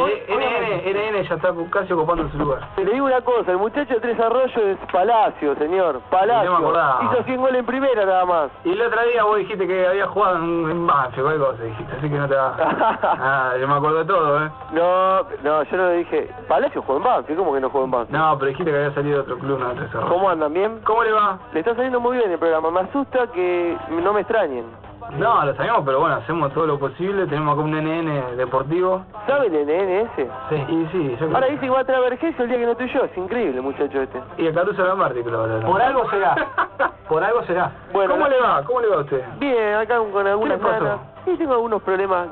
Speaker 2: NN ya está casi ocupando su lugar.
Speaker 8: Le digo una cosa, el muchacho de Tres Arroyos es Palacio, señor. Palacio.
Speaker 2: No me acordaba.
Speaker 8: Hizo 100 goles en primera nada más.
Speaker 2: Y el otro día vos dijiste que había jugado en Banfield o algo así, dijiste, así que no te va... Ah, yo me acuerdo de todo, ¿eh?
Speaker 8: No, yo no le dije. Palacio jugó en Banfield, ¿cómo que no jugó en Banfield?
Speaker 2: No, pero dijiste que había salido de otro club, no de Tres Arroyos.
Speaker 8: ¿Cómo andan? ¿Bien?
Speaker 2: ¿Cómo le va?
Speaker 8: Le está saliendo muy bien el programa, me asusta que no me extrañen.
Speaker 2: No, lo sabemos, pero bueno, hacemos todo lo posible, tenemos acá un NN deportivo.
Speaker 8: ¿Sabe el NNS?
Speaker 2: Sí. Y sí, yo creo.
Speaker 8: Ahora dice que va a traer Vergesio el día que no estoy yo, es increíble muchacho este.
Speaker 2: Y el Caruso Lambardi, creo.
Speaker 3: Por algo será.
Speaker 8: Bueno,
Speaker 2: ¿Cómo le va? ¿Cómo le va a usted?
Speaker 8: Bien, acá con algunas
Speaker 2: ¿Qué le pasó?
Speaker 8: ganas. Y tengo algunos problemas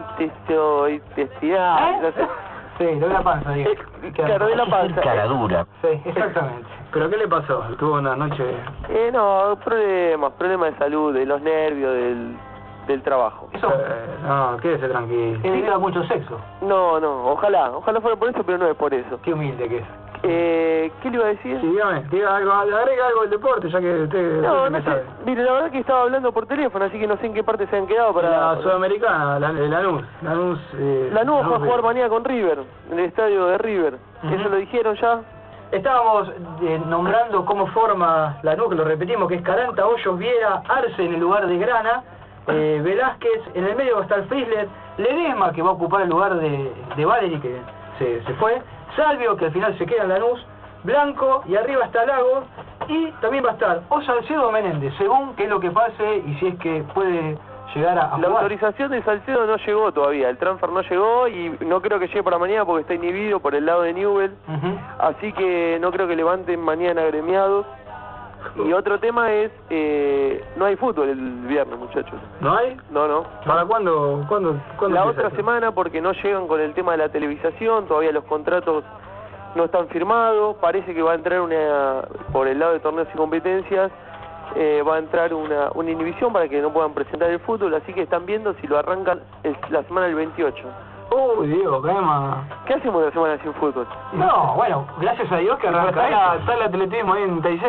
Speaker 8: gastrointestinales.
Speaker 3: Sí, lo de la panza, digo.
Speaker 8: Claro, de la panza.
Speaker 7: Cara dura.
Speaker 3: Sí, exactamente.
Speaker 2: ¿Pero qué le pasó? Tuvo una noche...
Speaker 8: No, problemas de salud, de los nervios, del trabajo.
Speaker 3: Eso
Speaker 2: no, quédese tranquilo.
Speaker 3: implica mucho sexo.
Speaker 8: No, ojalá fuera por eso, pero no es por eso.
Speaker 3: Qué humilde que es.
Speaker 8: ¿Qué le iba a decir?
Speaker 2: Sí, dígame, diga algo, agrega algo del deporte, ya que usted
Speaker 8: No
Speaker 2: me
Speaker 8: sé.
Speaker 2: sabe.
Speaker 8: Mire, la verdad que estaba hablando por teléfono, así que no sé en qué parte se han quedado para...
Speaker 2: La Sudamericana, Lanús. Lanús
Speaker 8: va a jugar mañana con River, en el estadio de River. ¿Eso lo dijeron ya?
Speaker 3: Estábamos nombrando cómo forma Lanús, que lo repetimos, que es Caranta, Hoyos, Viera, Arce en el lugar de Grana, Velázquez, en el medio va a estar Frizzlet, Ledesma, que va a ocupar el lugar de Valeri, que se fue, Salvio, que al final se queda en Lanús, Blanco, y arriba está Lago, y también va a estar o Salcedo o Menéndez, según qué es lo que pase y si es que puede llegar a
Speaker 8: La
Speaker 3: jugar.
Speaker 8: autorización de Salcedo no llegó todavía, el transfer no llegó y no creo que llegue para mañana porque está inhibido por el lado de Newell, así que no creo que levanten mañana agremiados. Y otro tema es, no hay fútbol el viernes, muchachos.
Speaker 2: ¿No hay?
Speaker 8: No.
Speaker 2: ¿Para cuándo
Speaker 8: La
Speaker 2: empieza
Speaker 8: otra
Speaker 2: esto?
Speaker 8: semana porque no llegan con el tema de la televisación, todavía los contratos no están firmados, parece que va a entrar por el lado de torneos y competencias, va a entrar una inhibición para que no puedan presentar el fútbol, así que están viendo si lo arrancan la semana del 28.
Speaker 2: Uy, Diego, calma.
Speaker 8: ¿Qué hacemos la semana sin fútbol?
Speaker 3: No, bueno, gracias a Dios que arranca esto.
Speaker 2: Está el atletismo ahí en TIC.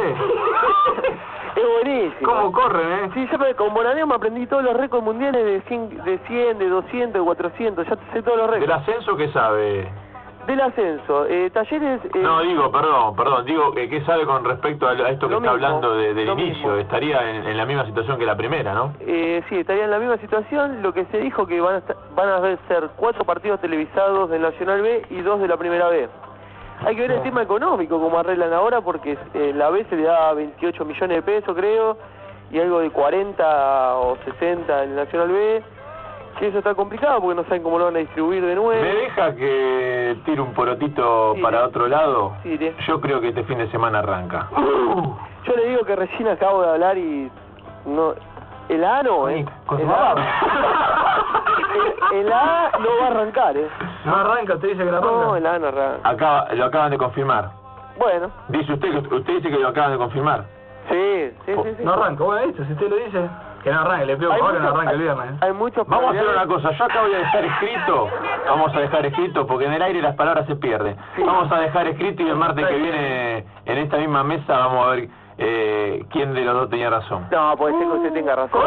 Speaker 8: Es buenísimo.
Speaker 2: ¿Cómo corren,
Speaker 8: Sí, yo con Bonaneo me aprendí todos los récords mundiales de 100, de 200, de 400, ya sé todos los
Speaker 4: ¿Del
Speaker 8: récords.
Speaker 4: ascenso qué sabe?
Speaker 8: Del ascenso, Talleres...
Speaker 4: No, digo, perdón, digo, ¿qué sabe con respecto a esto que
Speaker 8: Lo
Speaker 4: está
Speaker 8: mismo,
Speaker 4: hablando del
Speaker 8: lo
Speaker 4: inicio?
Speaker 8: mismo.
Speaker 4: Estaría en la misma situación que la primera, ¿no?
Speaker 8: Sí, estaría en la misma situación. Lo que se dijo que van a ser 4 partidos televisados del Nacional B y 2 de la Primera B. Hay que ver el tema económico, cómo arreglan ahora, porque la B se le da 28 millones de pesos, creo, y algo de 40 o 60 en el Nacional B. Que eso está complicado porque no saben cómo lo van a distribuir de nuevo.
Speaker 4: ¿Me deja que tire un porotito
Speaker 8: Sí,
Speaker 4: para otro lado?
Speaker 8: Sí,
Speaker 4: Yo creo que este fin de semana arranca.
Speaker 8: Yo le digo que recién acabo de hablar y no... El A no,
Speaker 3: Con
Speaker 8: el
Speaker 3: su
Speaker 8: A,
Speaker 3: mamá.
Speaker 8: el A no va a arrancar,
Speaker 2: No arranca, usted dice que no arranca.
Speaker 8: No, el A no arranca.
Speaker 4: Lo acaban de confirmar.
Speaker 8: Bueno,
Speaker 4: Dice usted dice que lo acaban de confirmar.
Speaker 8: sí.
Speaker 2: No arranca, bueno, listo, si usted lo dice, que no arranque, le pido por favor que no arranque el viernes.
Speaker 8: Hay muchos
Speaker 4: Vamos a hacer una
Speaker 8: probabilidades.
Speaker 4: cosa, yo acabo de dejar escrito, vamos a dejar escrito, porque en el aire las palabras se pierden. Vamos a dejar escrito y el martes que viene en esta misma mesa vamos a ver quién de los dos tenía razón.
Speaker 8: No, puede ser que usted tenga razón.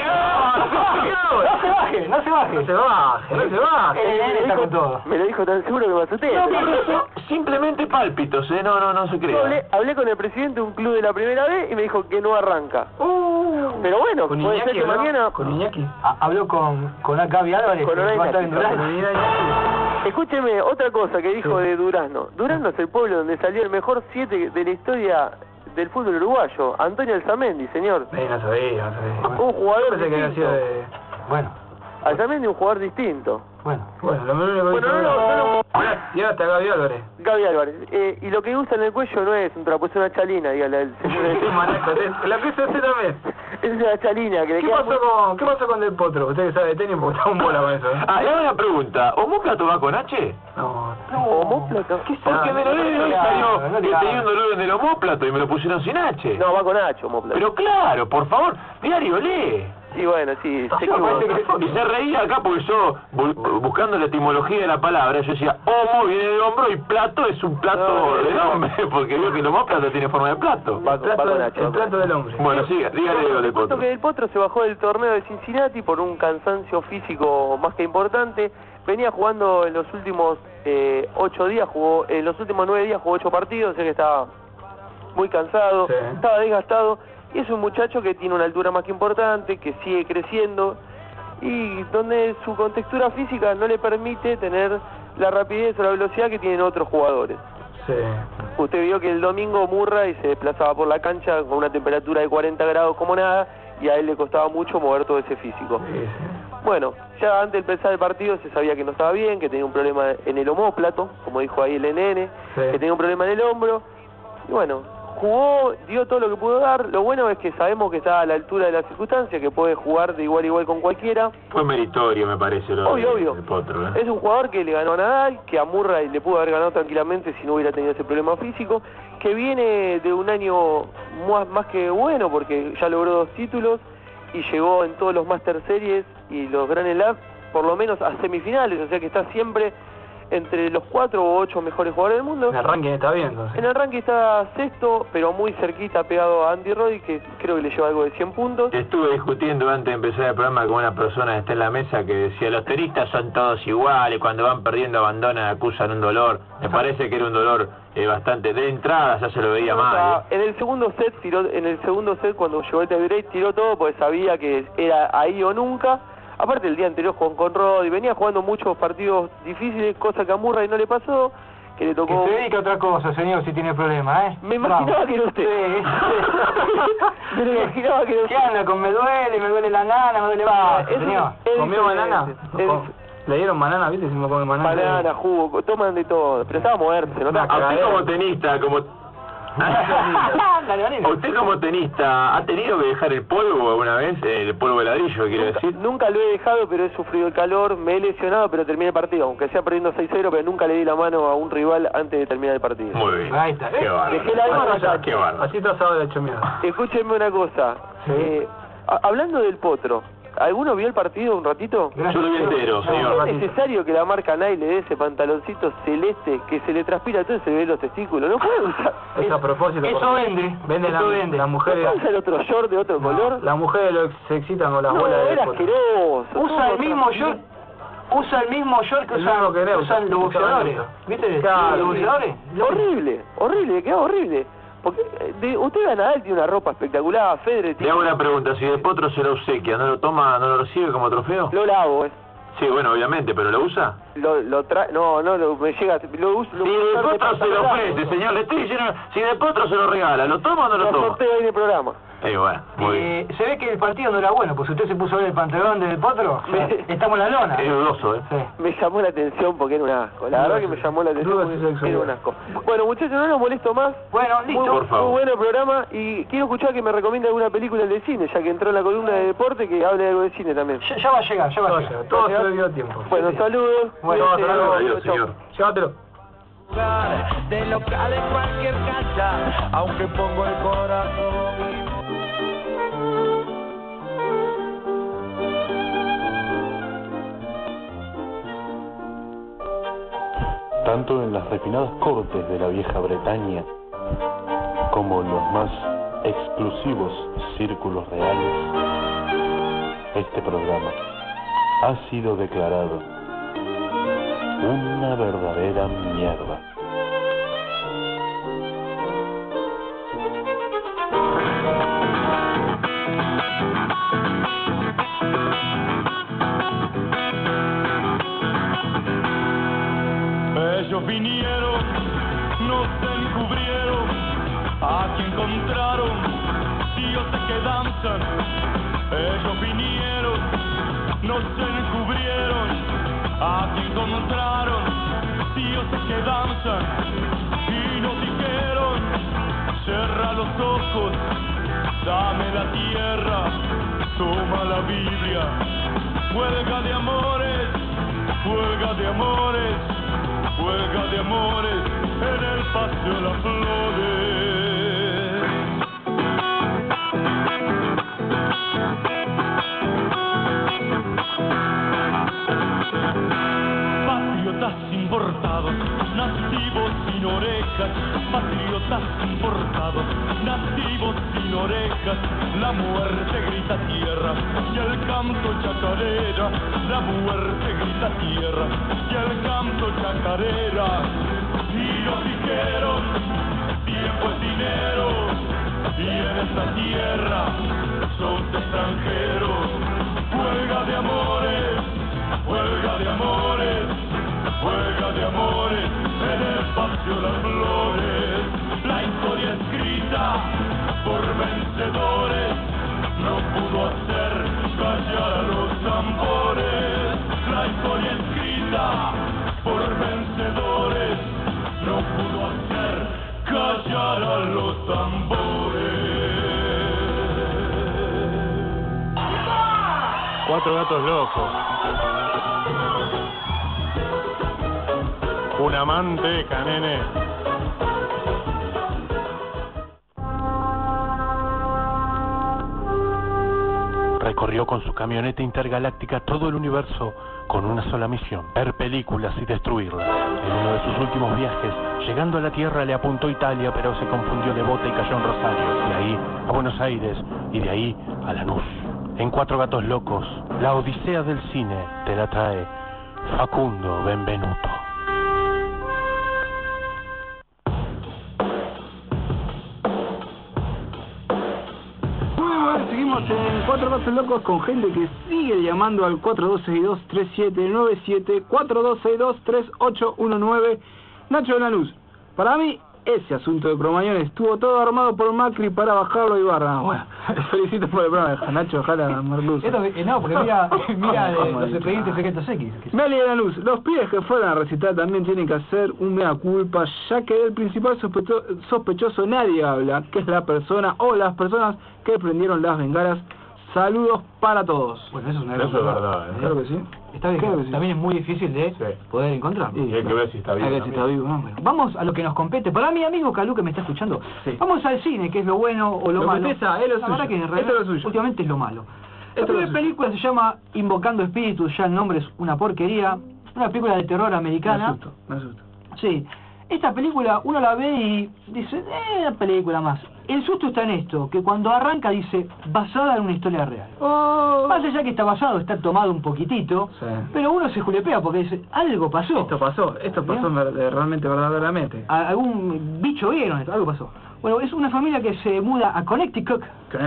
Speaker 3: No se baje. El nene está con todo.
Speaker 8: Me lo dijo tan seguro que me asusté.
Speaker 4: No, pero son simplemente pálpitos, no se crea.
Speaker 8: Hablé con el presidente de un club de la Primera B y me dijo que no arranca. Pero bueno,
Speaker 2: Con
Speaker 8: puede ser
Speaker 2: Iñaki,
Speaker 8: que
Speaker 2: ¿no?
Speaker 8: mañana...
Speaker 2: Con Iñaki.
Speaker 3: Habló con Gaby Álvarez,
Speaker 8: Con
Speaker 3: que va a estar en
Speaker 8: Iñaki,
Speaker 3: Durazno.
Speaker 8: Escúcheme, otra cosa que dijo de Durazno. Durazno es el pueblo donde salió el mejor 7 de la historia del fútbol uruguayo. Antonio Alzamendi, señor.
Speaker 2: No sabía.
Speaker 8: Un jugador
Speaker 2: Pensé que había sido de...
Speaker 3: Bueno,
Speaker 8: Alzamendi un jugador distinto.
Speaker 3: bueno.
Speaker 2: Bueno, lo único que
Speaker 8: Bueno,
Speaker 2: hizo... Y ahora está Gaby Álvarez.
Speaker 8: Gaby Álvarez. Y lo que usa en el cuello no es un trapo, es una chalina, dígale al señor.
Speaker 2: Qué manejo, la pieza C también.
Speaker 8: Es una chalina que le
Speaker 2: ¿Qué
Speaker 8: queda
Speaker 2: pasó con Del Potro? Usted que sabe de tenis porque está un bola con eso.
Speaker 4: Ah, le hago una pregunta, ¿Homóplato va con H?
Speaker 2: No.
Speaker 8: ¿Homóplato?
Speaker 4: Porque en el horario de hoy salió
Speaker 3: no
Speaker 4: que
Speaker 3: diga.
Speaker 4: tenía un dolor en el homóplato y me lo pusieron sin H.
Speaker 8: No, va con H, homóplato.
Speaker 4: Pero claro, por favor, diario lee.
Speaker 8: Y bueno, sí, se
Speaker 4: Y se reía acá porque yo, buscando la etimología de la palabra, yo decía, homo viene del hombro y plato es un plato del hombre, porque veo que el homóplato tiene forma de plato.
Speaker 8: Va con H.
Speaker 2: El plato del hombre.
Speaker 4: Bueno, siga, dígale lo del
Speaker 8: Cuento
Speaker 4: potro.
Speaker 8: que el Potro se bajó del torneo de Cincinnati por un cansancio físico más que importante. Venía jugando en los últimos 8 días, en los últimos 9 días jugó 8 partidos, o sea que estaba muy cansado,
Speaker 2: Sí.
Speaker 8: estaba desgastado. Y es un muchacho que tiene una altura más que importante, que sigue creciendo y donde su contextura física no le permite tener la rapidez o la velocidad que tienen otros jugadores.
Speaker 2: Sí.
Speaker 8: Usted vio que el domingo Murray se desplazaba por la cancha con una temperatura de 40 grados como nada y a él le costaba mucho mover todo ese físico.
Speaker 2: Sí.
Speaker 8: Bueno, ya antes de empezar el partido se sabía que no estaba bien, que tenía un problema en el omóplato, como dijo ahí el NN,
Speaker 2: Sí.
Speaker 8: que tenía un problema en el hombro. Y bueno, jugó, dio todo lo que pudo dar. Lo bueno es que sabemos que está a la altura de las circunstancias, que puede jugar de igual a igual con cualquiera.
Speaker 4: Fue meritorio, me parece, lo
Speaker 8: Obvio.
Speaker 4: del Potro, ¿eh?
Speaker 8: Es un jugador que le ganó a Nadal, que a Murray le pudo haber ganado tranquilamente si no hubiera tenido ese problema físico, que viene de un año más que bueno, porque ya logró 2 títulos y llegó en todos los Master Series y los Grand Slam, por lo menos a semifinales, o sea que está siempre entre los 4 o 8 mejores jugadores del mundo.
Speaker 2: En el ranking está bien, entonces.
Speaker 8: En el ranking está sexto, pero muy cerquita, pegado a Andy Roddick, que creo que le lleva algo de 100 puntos.
Speaker 4: Estuve discutiendo antes de empezar el programa con una persona que está en la mesa que decía, los tenistas son todos iguales, cuando van perdiendo abandonan, acusan un dolor. Me parece que era un dolor bastante de entrada, ya se lo veía mal.
Speaker 8: En el segundo set cuando llegó el tiebreak tiró todo porque sabía que era ahí o nunca. Aparte el día anterior jugó con Roddick, venía jugando muchos partidos difíciles, cosa que a Murray no le pasó, que le tocó...
Speaker 3: Que se dedique a otra cosa, señor, si tiene problemas, ¿eh?
Speaker 8: Me imaginaba que era usted.
Speaker 3: Sí.
Speaker 8: Me lo imaginaba que era usted.
Speaker 3: ¿Qué anda con me duele la nana, me duele más, señor?
Speaker 2: ¿Comió banana? ¿Le dieron banana, viste? Si me come banana.
Speaker 8: Banana, jugo, toman de todo. Pero estaba muerto, se notaba.
Speaker 4: A usted como tenista, ¿Usted como tenista ha tenido que dejar el polvo alguna vez? El polvo de ladrillo, quiero decir.
Speaker 8: Nunca lo he dejado, pero he sufrido el calor, me he lesionado, pero terminé el partido. Aunque sea perdiendo 6-0, pero nunca le di la mano a un rival antes de terminar el partido.
Speaker 4: Muy bien.
Speaker 3: Ahí está.
Speaker 4: Qué bárbaro.
Speaker 8: Dejé la mano allá.
Speaker 4: Qué bárbaro.
Speaker 2: Así te has de hecho miedo.
Speaker 8: Escúchenme una cosa.
Speaker 2: Sí.
Speaker 8: Hablando del Potro, ¿alguno vio el partido un ratito?
Speaker 4: Yo lo vi entero, señor.
Speaker 8: ¿Es necesario que la marca Nike le dé ese pantaloncito celeste que se le transpira todo y se le ve los testículos? ¿No puede usar?
Speaker 2: Es a propósito.
Speaker 3: Eso vende.
Speaker 2: Las mujeres.
Speaker 8: ¿No usa el otro short de otro color?
Speaker 2: Las mujeres se excitan con las
Speaker 8: No,
Speaker 2: bolas de
Speaker 8: era
Speaker 2: Potro.
Speaker 8: asqueroso.
Speaker 3: Usa el mismo short. Usa el mismo short que
Speaker 2: El mismo que Greu.
Speaker 3: usan los boxeadores. ¿Viste?
Speaker 2: Claro,
Speaker 3: Los boxeadores.
Speaker 8: Horrible, quedó horrible. Porque usted a Nadal tiene una ropa espectacular, Federer
Speaker 4: Le hago una pregunta, si el Potro se lo obsequia, ¿no lo toma, no lo recibe como trofeo?
Speaker 8: Lo lavo,
Speaker 4: Sí, bueno, obviamente, pero ¿lo usa?
Speaker 8: Lo trae, me llega, lo uso.
Speaker 4: Si Del Potro se lo ofrece, señor, le estoy diciendo, si Del Potro se lo regala, ¿lo toma o no lo toma?
Speaker 8: Lo sorteo ahí en el programa.
Speaker 4: Bueno, muy bien.
Speaker 3: Se ve que el partido no era bueno, pues si usted se puso a ver el pantalón del Potro, estamos en la lona.
Speaker 4: Es dudoso,
Speaker 3: Sí.
Speaker 8: Me llamó la atención porque era un asco. La verdad que me llamó la atención porque era un asco. Bueno, muchachos, no los molesto más.
Speaker 3: Bueno, listo.
Speaker 4: Por favor.
Speaker 8: Muy bueno el programa y quiero escuchar que me recomiende alguna película de cine, ya que entró en la columna de deporte, que hable algo de cine también.
Speaker 3: Ya va a llegar, ya va a llegar.
Speaker 2: Todo se le dio tiempo.
Speaker 8: Bueno, saludos.
Speaker 3: Bueno,
Speaker 8: Cuídense.
Speaker 2: hasta luego.
Speaker 4: Adiós,
Speaker 8: Chau.
Speaker 4: señor.
Speaker 2: Llévatelo.
Speaker 1: De local en cualquier cancha, aunque pongo el corazón.
Speaker 5: Tanto en las refinadas cortes de la vieja Bretaña como en los más exclusivos círculos reales, este programa ha sido declarado una verdadera mierda.
Speaker 1: Ellos vinieron, nos encubrieron, aquí encontraron dioses que danzan. Ellos vinieron, nos encubrieron, aquí encontraron dioses que danzan. Y nos dijeron, cierra los ojos, dame la tierra, toma la Biblia. Huelga de amores, huelga de amores, huelga de amores en el Paseo de las Flores. Patriotas importados, nativos sin orejas, patriotas importados, nativos sin orejas, la muerte grita tierra y el canto chacarera, la muerte grita tierra y el canto chacarera. Y nos dijeron, tiempo es dinero, y en esta tierra son extranjeros. Huelga de amores, huelga de amores, huelga de amores en el Paseo de las Flores. La historia escrita por vencedores no pudo hacer callar a los tambores. La historia escrita por vencedores no pudo hacer callar a los
Speaker 5: Cuatro gatos locos. Una manteca, nene. Recorrió con su camioneta intergaláctica todo el universo con una sola misión: ver películas y destruirlas. En uno de sus últimos viajes, llegando a la Tierra, le apuntó Italia, pero se confundió de bota y cayó en Rosario. De ahí a Buenos Aires y de ahí a Lanús. En Cuatro gatos locos, la odisea del cine te la trae Facundo Benvenuto.
Speaker 2: Seguimos en Cuatro Gatos Locos con gente que sigue llamando al 4262-3797, 4262-3819. Nacho de Lanús, para mí ese asunto de Cromañón estuvo todo armado por Macri para bajarlo a Ibarra. Bueno, felicito por el programa, Nacho, ojalá Merluza.
Speaker 3: No, porque mira los expedientes secretos X.
Speaker 2: Meli de Lanús, los pibes que fueron a recitar también tienen que hacer un mea culpa, ya que del principal sospechoso nadie habla, que es la persona o las personas que prendieron las bengalas. Saludos para todos.
Speaker 3: Bueno, eso es una
Speaker 4: Eso es verdad, ¿eh?
Speaker 2: Claro que sí.
Speaker 3: Está bien,
Speaker 2: Claro que sí.
Speaker 3: también es muy difícil de poder encontrarlo.
Speaker 4: Y hay que ver si está
Speaker 2: Hay
Speaker 4: bien.
Speaker 2: que ver si está vivo, ¿no? Bueno.
Speaker 3: Vamos a lo que nos compete. Para mi amigo Calú que me está escuchando,
Speaker 2: Sí.
Speaker 3: vamos al cine, que es lo bueno o lo
Speaker 2: Lo que
Speaker 3: malo.
Speaker 2: pesa, es lo
Speaker 3: La
Speaker 2: suyo.
Speaker 3: verdad que en
Speaker 2: Esto
Speaker 3: realidad
Speaker 2: es lo suyo.
Speaker 3: últimamente es lo malo.
Speaker 2: Esto
Speaker 3: La
Speaker 2: es
Speaker 3: primera
Speaker 2: lo suyo.
Speaker 3: película se llama Invocando Espíritus, ya el nombre es una porquería. Una película de terror americana.
Speaker 2: Me asusto.
Speaker 3: Sí. Esta película uno la ve y dice, una película más. El susto está en esto, que cuando arranca dice, basada en una historia real. Más allá que está basado, está tomado un poquitito,
Speaker 2: Sí.
Speaker 3: pero uno se julepea porque dice, algo pasó.
Speaker 2: Esto pasó realmente, verdaderamente.
Speaker 3: Algún bicho vieron, algo pasó. Bueno, es una familia que se muda a Connecticut,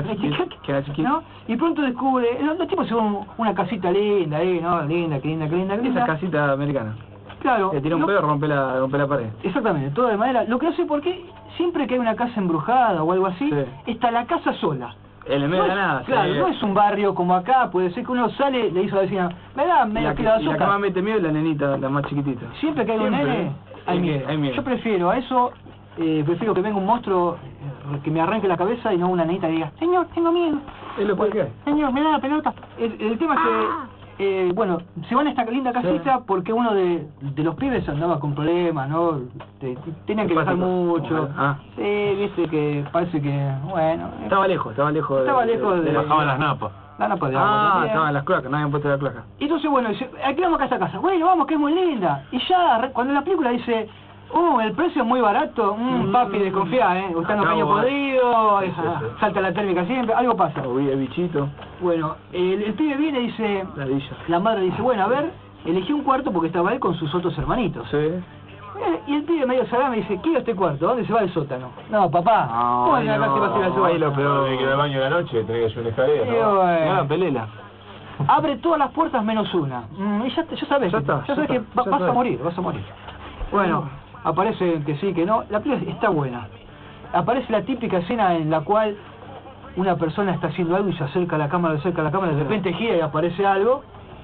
Speaker 3: ¿no? Y pronto descubre, los tipos son una casita linda, ¿no? Linda.
Speaker 2: Esa casita americana.
Speaker 3: Claro.
Speaker 2: Le tira un pedo, rompe la pared.
Speaker 3: Exactamente, toda de madera. Lo que no sé por qué, siempre que hay una casa embrujada o algo así,
Speaker 2: Sí.
Speaker 3: está la casa sola.
Speaker 2: En el medio de la nada.
Speaker 3: Claro,
Speaker 2: sí.
Speaker 3: no es un barrio como acá, puede ser que uno sale, le dice a la vecina, me da medio
Speaker 2: La
Speaker 3: kilo de
Speaker 2: que la
Speaker 3: azúcar.
Speaker 2: más mete miedo es la nenita, la más chiquitita.
Speaker 3: Siempre que hay un
Speaker 2: Siempre,
Speaker 3: nene,
Speaker 2: ¿eh?
Speaker 3: hay
Speaker 2: Hay
Speaker 3: miedo.
Speaker 2: hay miedo.
Speaker 3: Yo prefiero a eso, prefiero que venga un monstruo que me arranque la cabeza y no una nenita que diga, señor, tengo miedo.
Speaker 2: Es lo peor que hay.
Speaker 3: Señor, me da la pelota. El tema es que, bueno, se van a esta linda casita porque uno de los pibes andaba con problemas, ¿no? Tenían que viajar mucho. Sí, viste que parece que, bueno.
Speaker 2: Estaba lejos de
Speaker 4: Bajaban las napas.
Speaker 3: La napa de agua también.
Speaker 2: estaban en las cloacas, no habían puesto la cloaca.
Speaker 3: Y entonces, bueno, dice, aquí vamos a esta casa. Bueno, vamos, que es muy linda. Y ya, cuando la película dice, el precio es muy barato, papi, desconfía, Usted no caño podrido, salta la térmica siempre, algo pasa.
Speaker 2: Uy, el bichito.
Speaker 3: Bueno, el pibe viene y dice,
Speaker 2: Ladilla.
Speaker 3: la madre dice, bueno, a ver, elegí un cuarto porque estaba él con sus otros hermanitos.
Speaker 2: Sí.
Speaker 3: Y el pibe medio salame dice, quiero este cuarto, ¿dónde se va el sótano? No, papá, ¿cómo
Speaker 2: Ay,
Speaker 3: acá se va a ir al sótano?
Speaker 2: ahí lo peor.
Speaker 4: Tenés que ir al baño de la noche, tenés que hacer una escalera,
Speaker 3: Sí,
Speaker 4: ¿no?
Speaker 3: bueno.
Speaker 2: Una pelela.
Speaker 3: Abre todas las puertas menos una. Y ya sabes,
Speaker 2: Ya está,
Speaker 3: ya sabes
Speaker 2: ya
Speaker 3: que
Speaker 2: está, ya
Speaker 3: vas a
Speaker 2: sabes.
Speaker 3: morir, vas a morir. Bueno, aparece que sí, que no. La película está buena. Aparece la típica escena en la cual una persona está haciendo algo y se acerca a la cámara, de repente gira y aparece algo.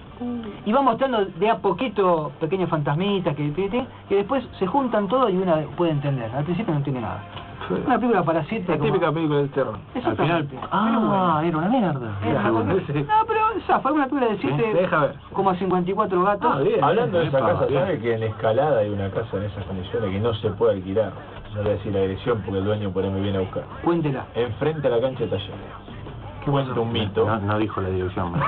Speaker 3: Y va mostrando de a poquito pequeños fantasmitas que después se juntan todos y una puede entender. Al principio no entiende nada. Una película para 7.
Speaker 2: La típica película de terror.
Speaker 3: Al final,
Speaker 2: era una mierda.
Speaker 3: No, pero fue una película de 7,
Speaker 2: Deja ver.
Speaker 3: como 54 gatos.
Speaker 2: Bien.
Speaker 4: Hablando de esa
Speaker 2: Epa,
Speaker 4: casa,
Speaker 2: bien.
Speaker 4: ¿sabe que en Escalada hay una casa en esas condiciones que no se puede alquilar? No voy a decir la dirección porque el dueño por ahí me viene a buscar.
Speaker 3: Cuéntela.
Speaker 4: Enfrente a la cancha de Talleres. Cuenta un mito.
Speaker 5: No dijo la dirección.
Speaker 4: La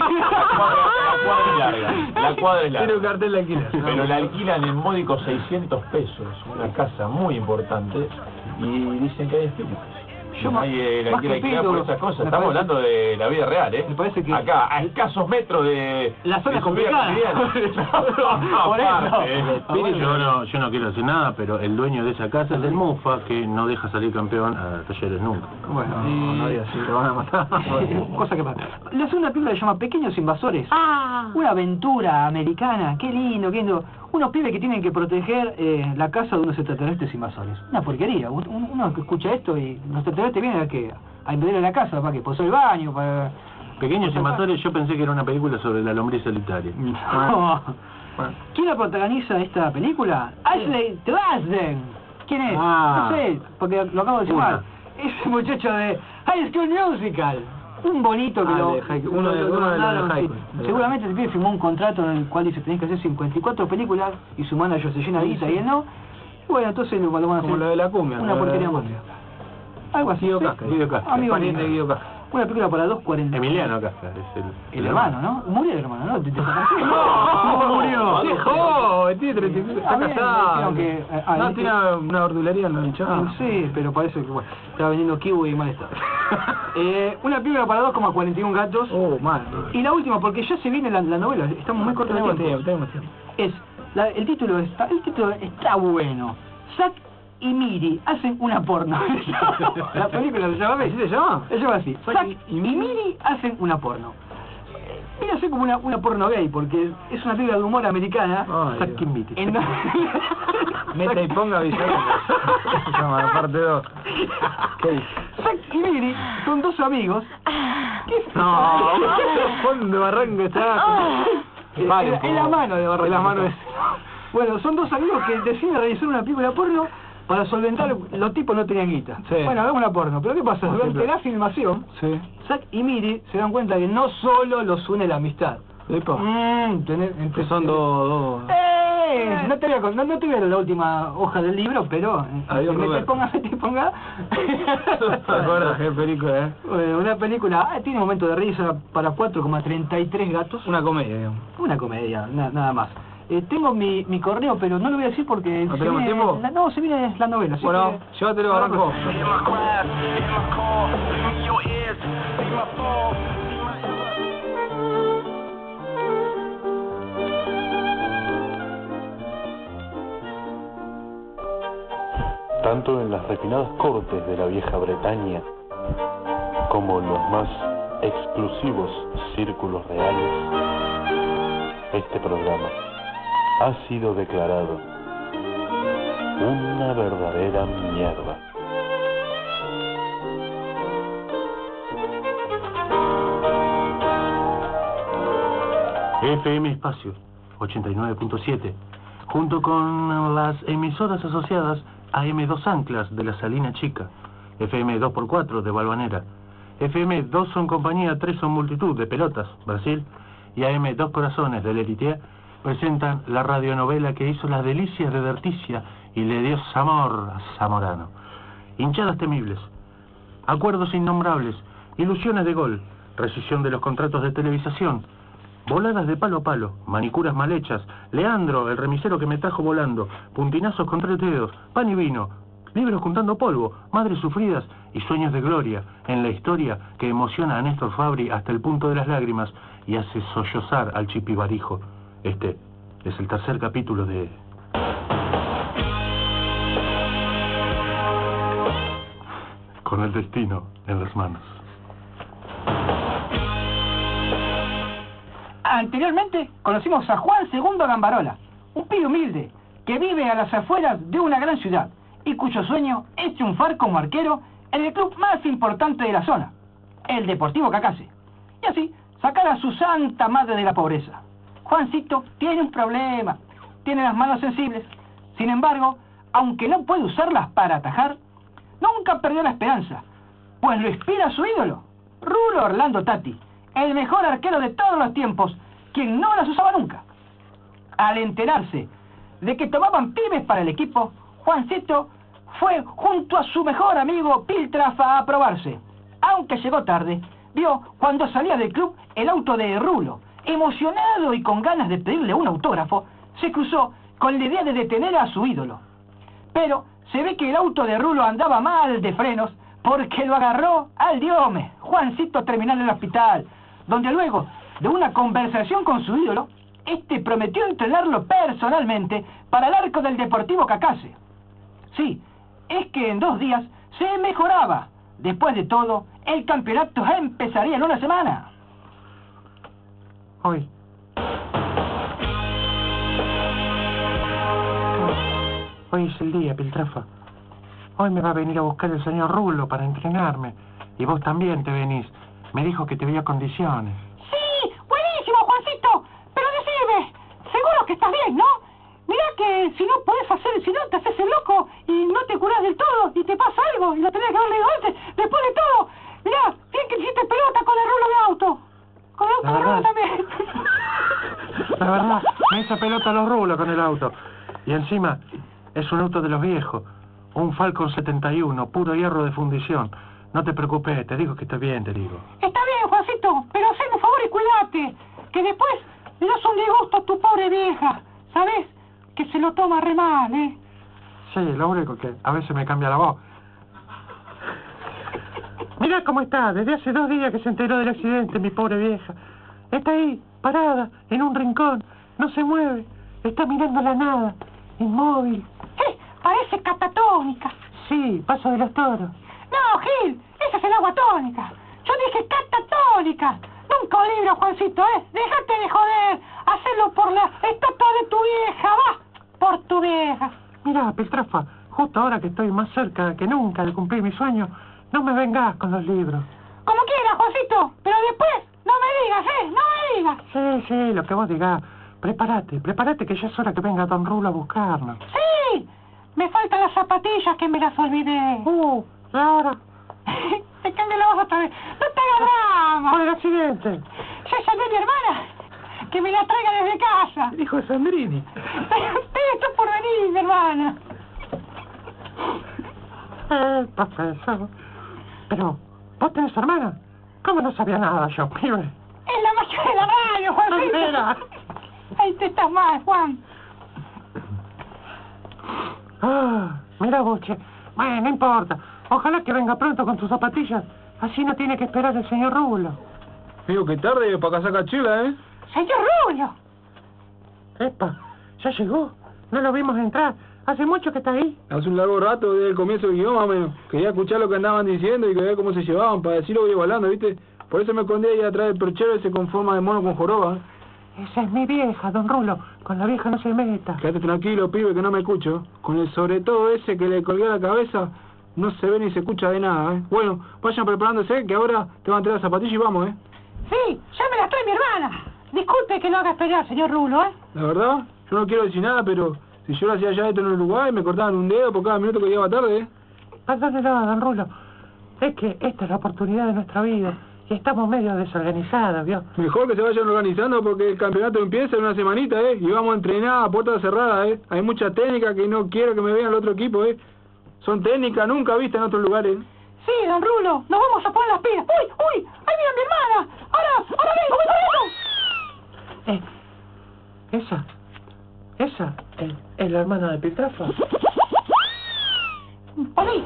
Speaker 4: cuadra es larga. La cuadra es
Speaker 2: Tiene un
Speaker 4: larga.
Speaker 2: cartel de alquiler.
Speaker 4: Pero la alquilan en módicos 600 pesos. Una casa muy importante. Y dicen que hay espíritus.
Speaker 3: Yo
Speaker 4: Nadie la
Speaker 3: más
Speaker 4: quiere
Speaker 3: que
Speaker 4: alquilar por
Speaker 3: espíritu,
Speaker 4: esas cosas.
Speaker 3: me
Speaker 4: Estamos
Speaker 3: parece-
Speaker 4: hablando de la vida real, ¿eh?
Speaker 3: me parece que-
Speaker 4: Acá, a escasos metros de...
Speaker 3: La zona
Speaker 4: de su vida
Speaker 3: complicada.
Speaker 4: cotidiana.
Speaker 3: Por eso.
Speaker 4: Aparte,
Speaker 5: Yo no quiero decir nada, pero el dueño de esa casa es el Mufa, que no deja salir campeón a Talleres nunca.
Speaker 3: Bueno,
Speaker 2: No digas así, lo van a matar.
Speaker 3: cosa que pasa. La segunda película se llama Pequeños Invasores. Una aventura americana, qué lindo, qué lindo. Unos pibes que tienen que proteger la casa de unos extraterrestres invasores. Una porquería. Uno que escucha esto y los extraterrestres vienen a invadir la casa para que posó el baño, para...
Speaker 5: Pequeños Invasores, yo pensé que era una película sobre la lombriz solitaria.
Speaker 3: ¿Quién la protagoniza esta película? Ashley Tisdale. ¿Quién es?
Speaker 2: Ah.
Speaker 3: No sé, porque lo acabo de llamar. Ese muchacho de High School Musical. Un bonito que
Speaker 2: uno de los de High School.
Speaker 3: Seguramente el pibe firmó un contrato en el cual dice tenés que hacer 54 películas y su manager se llena de guita y él no. Bueno, entonces lo van a hacer.
Speaker 2: Como lo de la cumbia.
Speaker 3: Una porquería más. Algo así.
Speaker 2: Guido Casca.
Speaker 3: Amigo
Speaker 2: pariente de Guido Casca.
Speaker 3: Una película para 2.40.
Speaker 4: Emiliano Casca es
Speaker 3: El hermano, ¿no? Murió el hermano, ¿no?
Speaker 2: No, murió. Sí, joven, tiene 35. Está casado. No, tiene una verdulería en el Chavo.
Speaker 3: Sí, pero parece que bueno, estaba vendiendo kiwi y mal estado. Una película para 2.41 gatos.
Speaker 2: Oh, mal.
Speaker 3: Y la última, porque ya se viene la novela, estamos muy cortos de tiempo.
Speaker 2: Tenemos tiempo.
Speaker 3: Es, el título está bueno. Zack y Miri hacen una porno. La película se llama
Speaker 2: ¿Así se llama?
Speaker 3: Se llama así. Zack y Miri hacen una porno. Viene a ser como una porno gay, porque es una película de humor americana.
Speaker 2: Ay,
Speaker 3: Zack y Miri.
Speaker 2: Meta y ponga Villarreal. Se llama la parte 2.
Speaker 3: Zack y Miri son dos amigos.
Speaker 2: No, fondo de barranco está.
Speaker 3: Es la mano de barranco.
Speaker 2: La mano es.
Speaker 3: Bueno, son dos amigos que deciden realizar una película porno para solventar. Los tipos no tenían guita.
Speaker 2: Sí.
Speaker 3: Bueno, hagamos una porno. Pero ¿qué pasa? Durante la filmación,
Speaker 2: Sí.
Speaker 3: Zack y Miri se dan cuenta que no solo los une la amistad.
Speaker 2: Epa. Que son dos.
Speaker 3: No te voy a dar la última hoja del libro, pero
Speaker 2: Adiós,
Speaker 3: me te
Speaker 2: Roberto.
Speaker 3: ponga.
Speaker 2: ¿Te acuerdas qué película,
Speaker 3: Bueno, una película, tiene un momento de risa para 4.33 gatos.
Speaker 2: Una comedia, digamos.
Speaker 3: Una comedia, nada más. Tengo mi correo, pero no lo voy a decir porque...
Speaker 2: ¿No tenemos tiempo?
Speaker 3: No, se viene la novela. así
Speaker 2: Bueno,
Speaker 3: que-
Speaker 2: llévatelo, Barranco.
Speaker 5: Tanto en las refinadas cortes de la vieja Bretaña como en los más exclusivos círculos reales, este programa ha sido declarado una verdadera mierda.
Speaker 7: FM Espacio 89.7, junto con las emisoras asociadas AM2 Anclas de la Salina Chica, FM 2x4 de Balvanera, FM 2 son compañía, 3 son multitud de Pelotas, Brasil, y AM 2 Corazones de Leritea, presentan la radionovela que hizo las delicias de Derticia y le dio amor a Zamorano. Hinchadas temibles, acuerdos innombrables, ilusiones de gol, rescisión de los contratos de televisación, voladas de palo a palo, manicuras mal hechas, Leandro, el remisero que me trajo volando, puntinazos con 3 dedos, pan y vino, libros juntando polvo, madres sufridas y sueños de gloria en la historia que emociona a Néstor Fabri hasta el punto de las lágrimas y hace sollozar al chipibarijo. Este es el tercer capítulo de... Con el destino en las manos.
Speaker 3: Anteriormente conocimos a Juan II Gambarola, un pibe humilde que vive a las afueras de una gran ciudad y cuyo sueño es triunfar como arquero en el club más importante de la zona, el Deportivo Cacase, y así sacar a su santa madre de la pobreza. Juancito tiene un problema, tiene las manos sensibles. Sin embargo, aunque no puede usarlas para atajar, nunca perdió la esperanza, pues lo inspira su ídolo, Rulo Orlando Tati, el mejor arquero de todos los tiempos, quien no las usaba nunca. Al enterarse de que tomaban pibes para el equipo, Juancito fue junto a su mejor amigo Piltrafa a probarse. Aunque llegó tarde, vio cuando salía del club el auto de Rulo. Emocionado y con ganas de pedirle un autógrafo, se cruzó con la idea de detener a su ídolo. Pero se ve que el auto de Rulo andaba mal de frenos porque lo agarró al diome, Juancito, terminal en el hospital, donde luego de una conversación con su ídolo, este prometió entrenarlo personalmente para el arco del Deportivo Cacase. Sí, es que en 2 días se mejoraba. Después de todo, el campeonato empezaría en 1 semana.
Speaker 7: Hoy es el día, Piltrafa. Hoy me va a venir a buscar el señor Rulo para entrenarme. Y vos también te venís. Me dijo que te veía condiciones.
Speaker 3: Sí, buenísimo, Juancito. Pero decime, seguro que estás bien, ¿no? Mirá que si no te haces el loco y no te curás del todo y te pasa algo y lo tenés que haber leído antes, después de todo, mirá, bien que hiciste pelota con el rulo de auto. Con el auto de rulo también.
Speaker 9: La verdad, me hizo pelota los rulos con el auto. Y encima, es un auto de los viejos. Un Falcon 71, puro hierro de fundición. No te preocupes, te digo que estoy bien, te digo.
Speaker 3: Está bien, Juancito, pero haceme un favor y cuídate, que después le das un disgusto a tu pobre vieja, ¿sabes? Que se lo toma re mal, ¿eh?
Speaker 9: Sí, lo único que a veces me cambia la voz. Mirá cómo está, desde hace 2 días que se enteró del accidente, mi pobre vieja. Está ahí, parada, en un rincón, no se mueve, está mirando la nada, inmóvil. Parece catatónica. Sí, paso de los toros. No, Gil, esa es el agua tónica. Yo dije catatónica. Nunca un libro, Juancito, ¿eh? Déjate de joder. Hacelo por la estatua de tu vieja, va. Por tu vieja. Mirá, Piltrafa, justo ahora que estoy más cerca que nunca de cumplir mi sueño, no me vengas con los libros. Como quieras, Juancito, pero después no me digas, no me digas. Sí, lo que vos digas. Prepárate que ya es hora que venga Don Rulo a buscarnos. Sí, me faltan las zapatillas que me las olvidé. ¿Y ahora? Te cambio la voz otra vez. No te hagas drama. Por el accidente. Ya llamé a mi hermana que me la traiga desde casa. Dijo Sandrini. Estoy por venir, mi hermana. Profesor. Pero, ¿vos tenés hermana? ¿Cómo no sabía nada yo, pibe? Es la magia de la radio, Juancito. Ahí te estás mal, Juan. Mira vos, che. Bueno, no importa. Ojalá que venga pronto con tus zapatillas. Así no tiene que esperar el señor Rulo.
Speaker 2: Digo que tarde para casar cachila, ¿eh?
Speaker 3: ¡Señor Rulo! Epa, ¿ya llegó? No lo vimos entrar. ¿Hace mucho que está ahí?
Speaker 2: Hace un largo rato, desde el comienzo del guión, más o menos. Quería escuchar lo que andaban diciendo y ver cómo se llevaban, para decirlo voy igualando, ¿viste? Por eso me escondí ahí atrás del perchero ese con forma de mono con joroba.
Speaker 3: Esa es mi vieja, don Rulo. Con la vieja no se meta.
Speaker 2: Quédate tranquilo, pibe, que no me escucho. Con el sobre todo ese que le colgué a la cabeza, no se ve ni se escucha de nada, ¿eh? Bueno, vayan preparándose, que ahora te van a traer las zapatillas y vamos, ¿eh?
Speaker 3: Sí, ya me las trae mi hermana. Disculpe que lo haga esperar, señor Rulo, ¿eh?
Speaker 2: La verdad, yo no quiero decir nada, pero si yo lo hacía allá esto en Uruguay, me cortaban un dedo por cada minuto que llegaba tarde, ¿eh?
Speaker 3: Perdónelo, don Rulo. Es que esta es la oportunidad de nuestra vida. Y estamos medio desorganizados, ¿vio?
Speaker 2: Mejor que se vayan organizando porque el campeonato empieza en una semanita, ¿eh? Y vamos a entrenar a puerta cerrada, ¿eh? Hay mucha técnica que no quiero que me vean el otro equipo, ¿eh? Son técnicas nunca vistas en otros lugares.
Speaker 3: Sí, don Rulo, nos vamos a poner las pilas. ¡Uy, uy! ¡Ahí viene mi hermana! ¡Ahora vengo, voy corriendo! Esa es la hermana de Piltrafa. ¡Polly!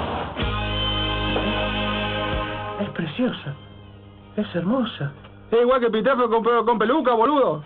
Speaker 3: Es preciosa. Es hermosa.
Speaker 2: Es igual que Piltrafa con peluca, boludo.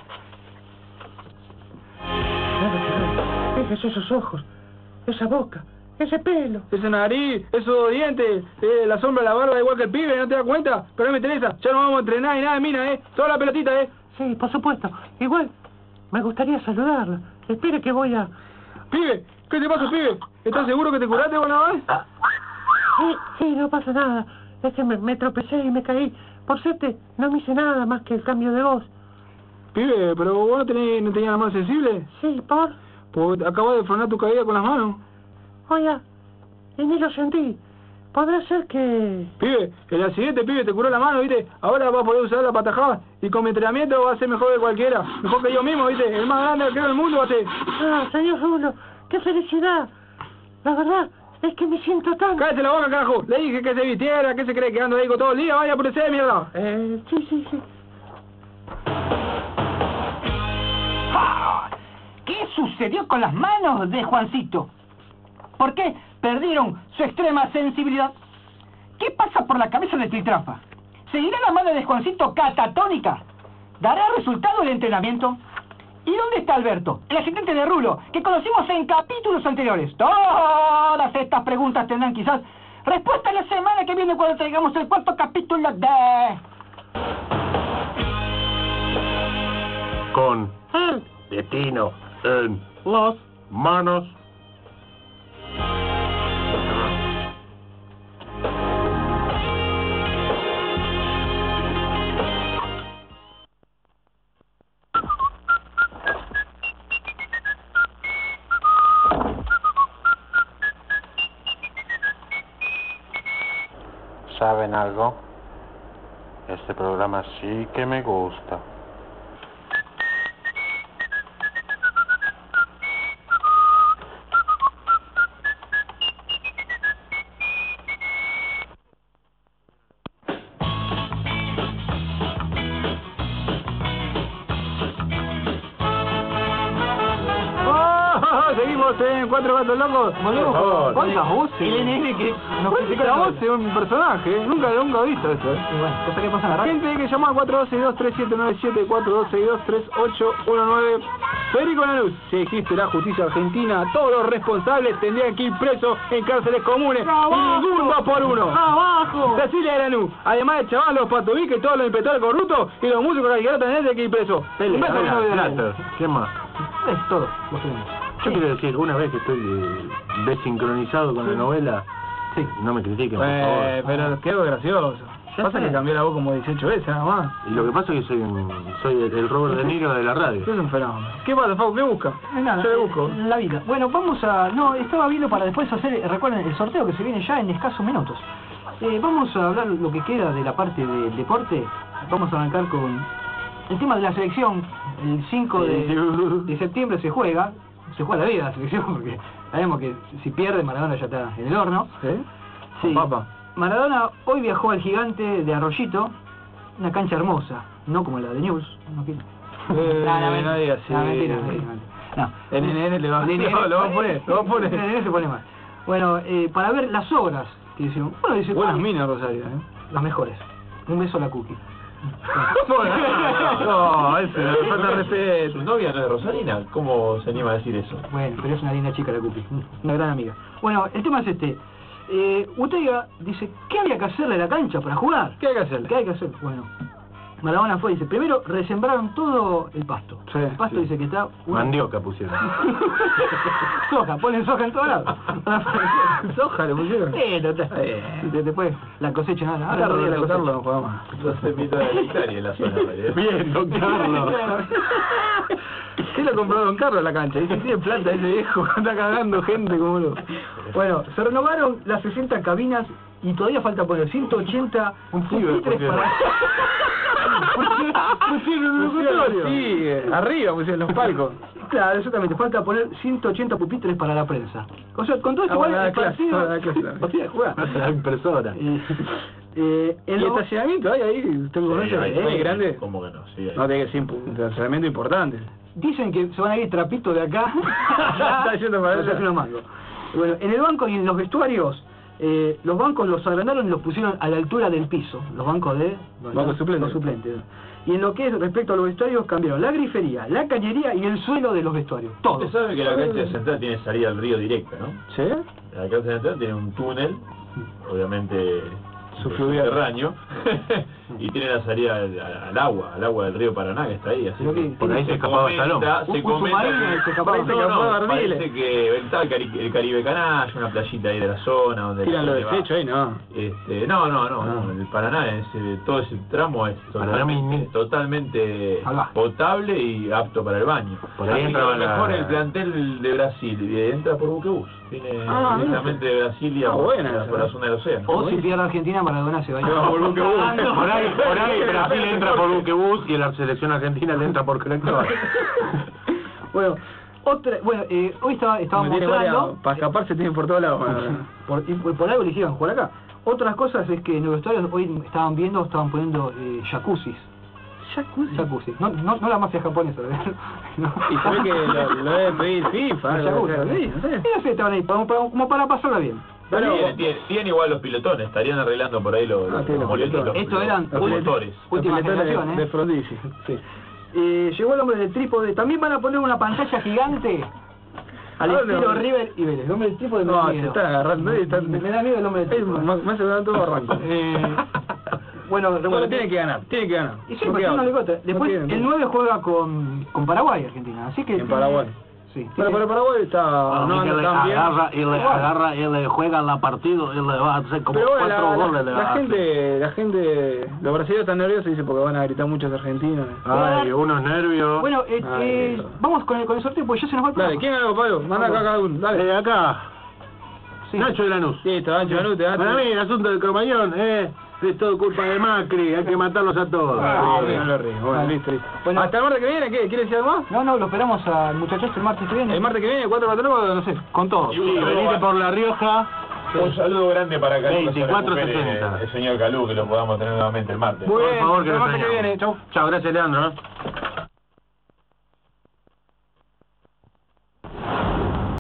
Speaker 3: Nada que ver. Fíjese esos ojos, esa boca, ese pelo.
Speaker 2: Esa nariz, esos dientes, la sombra de la barba igual que el pibe, ¿no te das cuenta? Pero me interesa, ya no vamos a entrenar y nada de mina, ¿eh? Solo la pelotita, ¿eh?
Speaker 3: Sí, por supuesto. Igual, me gustaría saludarla. Espere que voy a...
Speaker 2: Pibe, ¿qué te pasa, pibe? ¿Estás seguro que te curaste o nada más?
Speaker 3: Sí, no pasa nada. Es que me tropecé y me caí. Por suerte, no me hice nada más que el cambio de voz.
Speaker 2: Pibe, ¿pero vos no tenías la mano sensible?
Speaker 3: Sí, ¿por?
Speaker 2: Porque acabas de frenar tu caída con las manos.
Speaker 3: Oiga, y ni lo sentí. Podrá ser que...
Speaker 2: Pibe, el accidente, pibe, te curó la mano, ¿viste? Ahora vas a poder usar la patajada y con mi entrenamiento va a ser mejor que cualquiera. Mejor que yo mismo, ¿viste? El más grande arquero del mundo va a ser.
Speaker 3: Ah, señor Rulo, qué felicidad. La verdad es que me siento tan...
Speaker 2: ¡Cállate la boca, carajo! Le dije que se vistiera, que se cree que ando ahí con todo el día. Vaya por ese, mierda.
Speaker 3: Sí. ¿Qué sucedió con las manos de Juancito? ¿Por qué perdieron su extrema sensibilidad? ¿Qué pasa por la cabeza de Piltrafa? ¿Seguirá la mano de Juancito catatónica? ¿Dará resultado el entrenamiento? ¿Y dónde está Alberto, el asistente de Rulo, que conocimos en capítulos anteriores? Todas estas preguntas tendrán quizás respuesta la semana que viene cuando traigamos el 4º capítulo de...
Speaker 9: Con el Tino en las manos.
Speaker 5: ¿Saben algo? Este programa sí que me gusta.
Speaker 2: Seguimos en Cuatro Gatos Locos. Volvemos con las voces.
Speaker 3: El NN que nos critica
Speaker 2: la voz de un personaje. Nunca he visto eso.
Speaker 3: Y bueno, cosa que pasa en la radio.
Speaker 2: Gente que llama al 4262-3797, 4262-3819. Federico Lanús, si existe la justicia argentina, todos los responsables tendrían que ir presos en cárceles comunes. Y ningún 2 por 1.
Speaker 3: ¡Abajo!
Speaker 2: Cecilia Lanús, además de Chaval, los Patoviques, todos los inspectores corruptos y los músicos radicales tendrían que ir presos.
Speaker 5: ¿Qué más?
Speaker 3: Es todo, lo tenemos.
Speaker 5: Yo quiero decir, una vez que estoy desincronizado con la novela,
Speaker 3: sí,
Speaker 5: no me critiquen, por favor.
Speaker 2: Pero quedó gracioso. Pasa que cambió la voz como 18 veces nada más.
Speaker 5: Y lo que pasa es que soy el Robert De Niro de la radio.
Speaker 2: Es un fenómeno. ¿Qué pasa, Fau? ¿Qué busca?
Speaker 3: Nada,
Speaker 2: yo le busco.
Speaker 3: La vida. Bueno, vamos a... No, estaba viendo para después hacer, recuerden, el sorteo que se viene ya en escasos minutos. Vamos a hablar lo que queda de la parte del deporte. Vamos a arrancar con el tema de la selección. El 5 de septiembre se juega la vida de la selección, porque sabemos que si pierde Maradona ya está en el horno. Sí.
Speaker 2: Papa.
Speaker 3: Maradona hoy viajó al Gigante de Arroyito, una cancha hermosa, no como la de News. No
Speaker 2: digas así.
Speaker 3: Mentira. No.
Speaker 2: El NN lo va a poner.
Speaker 3: El NN se pone mal. Bueno, para ver las obras que hicieron. Bueno, dice,
Speaker 2: buenas minas, Rosario,
Speaker 3: las mejores. Un beso a la Cookie.
Speaker 2: No, eso le falta respeto.
Speaker 4: Su novia no es Rosalina, ¿cómo se anima a decir eso?
Speaker 3: Bueno, pero es una linda chica la Cookie, una gran amiga. Bueno, el tema es este. Utega dice, ¿qué había que hacerle a la cancha para jugar?
Speaker 2: ¿Qué hay que hacerle?
Speaker 3: ¿Qué hay que hacer? Bueno, Maradona fue y dice, primero resembraron todo el pasto.
Speaker 2: Sí,
Speaker 3: el pasto dice que está...
Speaker 5: Mandioca pusieron.
Speaker 3: Soja, ponen soja en todos lados.
Speaker 2: Soja le pusieron.
Speaker 3: Después la cosecha nada.
Speaker 2: Ahora rodilla la cosecha. No juega más.
Speaker 4: No se mitad de la hectárea en la zona.
Speaker 5: Bien, don Carlos.
Speaker 2: ¿Qué lo compró don Carlos la cancha? Dice, tiene plata ese viejo, anda cagando gente como lo...
Speaker 3: Bueno, se renovaron las 60 cabinas y todavía falta poner 180 pupitres para...
Speaker 2: pusieron un locutorio. Sí, arriba pusieron los palcos.
Speaker 3: Claro, exactamente, falta poner 180 pupitres para la prensa. O sea, con todo esto igual el partido...
Speaker 2: Partido
Speaker 3: jugar.
Speaker 5: La impresora.
Speaker 2: ¿Y estacionamiento hay ahí? ¿Usted lo conoce? ¿Hay grande?
Speaker 4: ¿Cómo que no? Sí, hay.
Speaker 2: No, tiene que ser un estacionamiento importante.
Speaker 3: Dicen que se van a ir trapitos de acá.
Speaker 2: Está yendo para allá.
Speaker 3: Bueno, en el banco y en los vestuarios, los bancos los agrandaron y los pusieron a la altura del piso. Los bancos de...
Speaker 2: Bancos suplentes.
Speaker 3: Los suplentes. Y en lo que es respecto a los vestuarios, cambiaron la grifería, la cañería y el suelo de los vestuarios. Todo.
Speaker 4: Usted sabe que la cancha central tiene salida al río directa, ¿no?
Speaker 2: ¿Sí?
Speaker 4: La cancha central tiene un túnel, obviamente subterráneo, y tiene la salida al agua del río Paraná, que está ahí, así que
Speaker 5: por ahí se escapaba Salón.
Speaker 4: Se comenta parece que está el Caribe Canalla, una playita ahí de la zona donde
Speaker 2: tiran los desechos ahí, ¿no?
Speaker 4: No, el Paraná, todo ese tramo es totalmente potable y apto para el baño. Por ahí entra mejor el plantel de Brasil, y entra por buquebús, viene directamente de Brasil y por la zona del océano.
Speaker 3: O si pierde Argentina, Maradona se va a ir
Speaker 5: por buquebús. Por ahí Brasil entra por buquebús y la selección argentina le entra por colector.
Speaker 3: Bueno, hoy estábamos mostrando...
Speaker 2: Para escaparse tienen por todos lados.
Speaker 3: Por algo eligieron jugar acá. Otras cosas es que en los vestuarios hoy estaban poniendo jacuzzis. Jacuzzi. No la mafia japonesa. No.
Speaker 2: Y se ve que lo debe pedir FIFA.
Speaker 3: No sé, estaban ahí como para pasarla bien.
Speaker 4: Tienen igual los pilotones, estarían arreglando por ahí los
Speaker 3: estos eran
Speaker 4: motores.
Speaker 3: Última generación,
Speaker 2: de Frondizi. Sí.
Speaker 3: Llegó el hombre del trípode. También van a poner una pantalla gigante al estilo River y Vélez. El hombre del trípode
Speaker 2: no, se está agarrando.
Speaker 3: Me da miedo el hombre del trípode.
Speaker 2: Más se dan todo arranco.
Speaker 3: Bueno,
Speaker 2: tiene que ganar.
Speaker 3: Y sí, pues no le gota. Después el 9 juega con Paraguay, Argentina. Así que
Speaker 2: en Paraguay.
Speaker 3: Sí.
Speaker 2: Pero Paraguay está no anda tan bien.
Speaker 5: Agarra y le juega la partido y le va a hacer como 4 goles.
Speaker 2: La gente, los brasileños están nerviosos, dice, porque van a gritar muchos argentinos.
Speaker 5: Ay, unos nervios.
Speaker 3: Bueno, vamos con el sorteo, porque ya se nos va el programa.
Speaker 2: Dale, ¿quién hago, Pablo? Manda acá cada uno, dale.
Speaker 5: Acá.
Speaker 2: Sí.
Speaker 10: Nacho de Lanús.
Speaker 2: Listo, Nacho de Lanús, te
Speaker 10: Para mí el asunto del Cromañón es todo culpa de Macri, hay que matarlos a todos.
Speaker 2: No lo ríes. Bueno, listo.
Speaker 3: Bueno.
Speaker 2: Hasta el martes que viene, ¿qué? ¿Quieres decir algo más?
Speaker 3: No, lo esperamos al muchachos el martes que viene.
Speaker 2: El martes que viene, 4 Locos, no sé, con todo.
Speaker 10: Sí, venite por La Rioja.
Speaker 4: Un saludo grande para Calú.
Speaker 10: 24-60.
Speaker 4: El señor Calú, que lo podamos tener nuevamente el martes.
Speaker 2: Muy bien,
Speaker 10: Por favor, que
Speaker 2: hasta el
Speaker 10: lo
Speaker 2: martes que
Speaker 10: extrañamos.
Speaker 2: viene. Chau.
Speaker 10: Chao, gracias Leandro.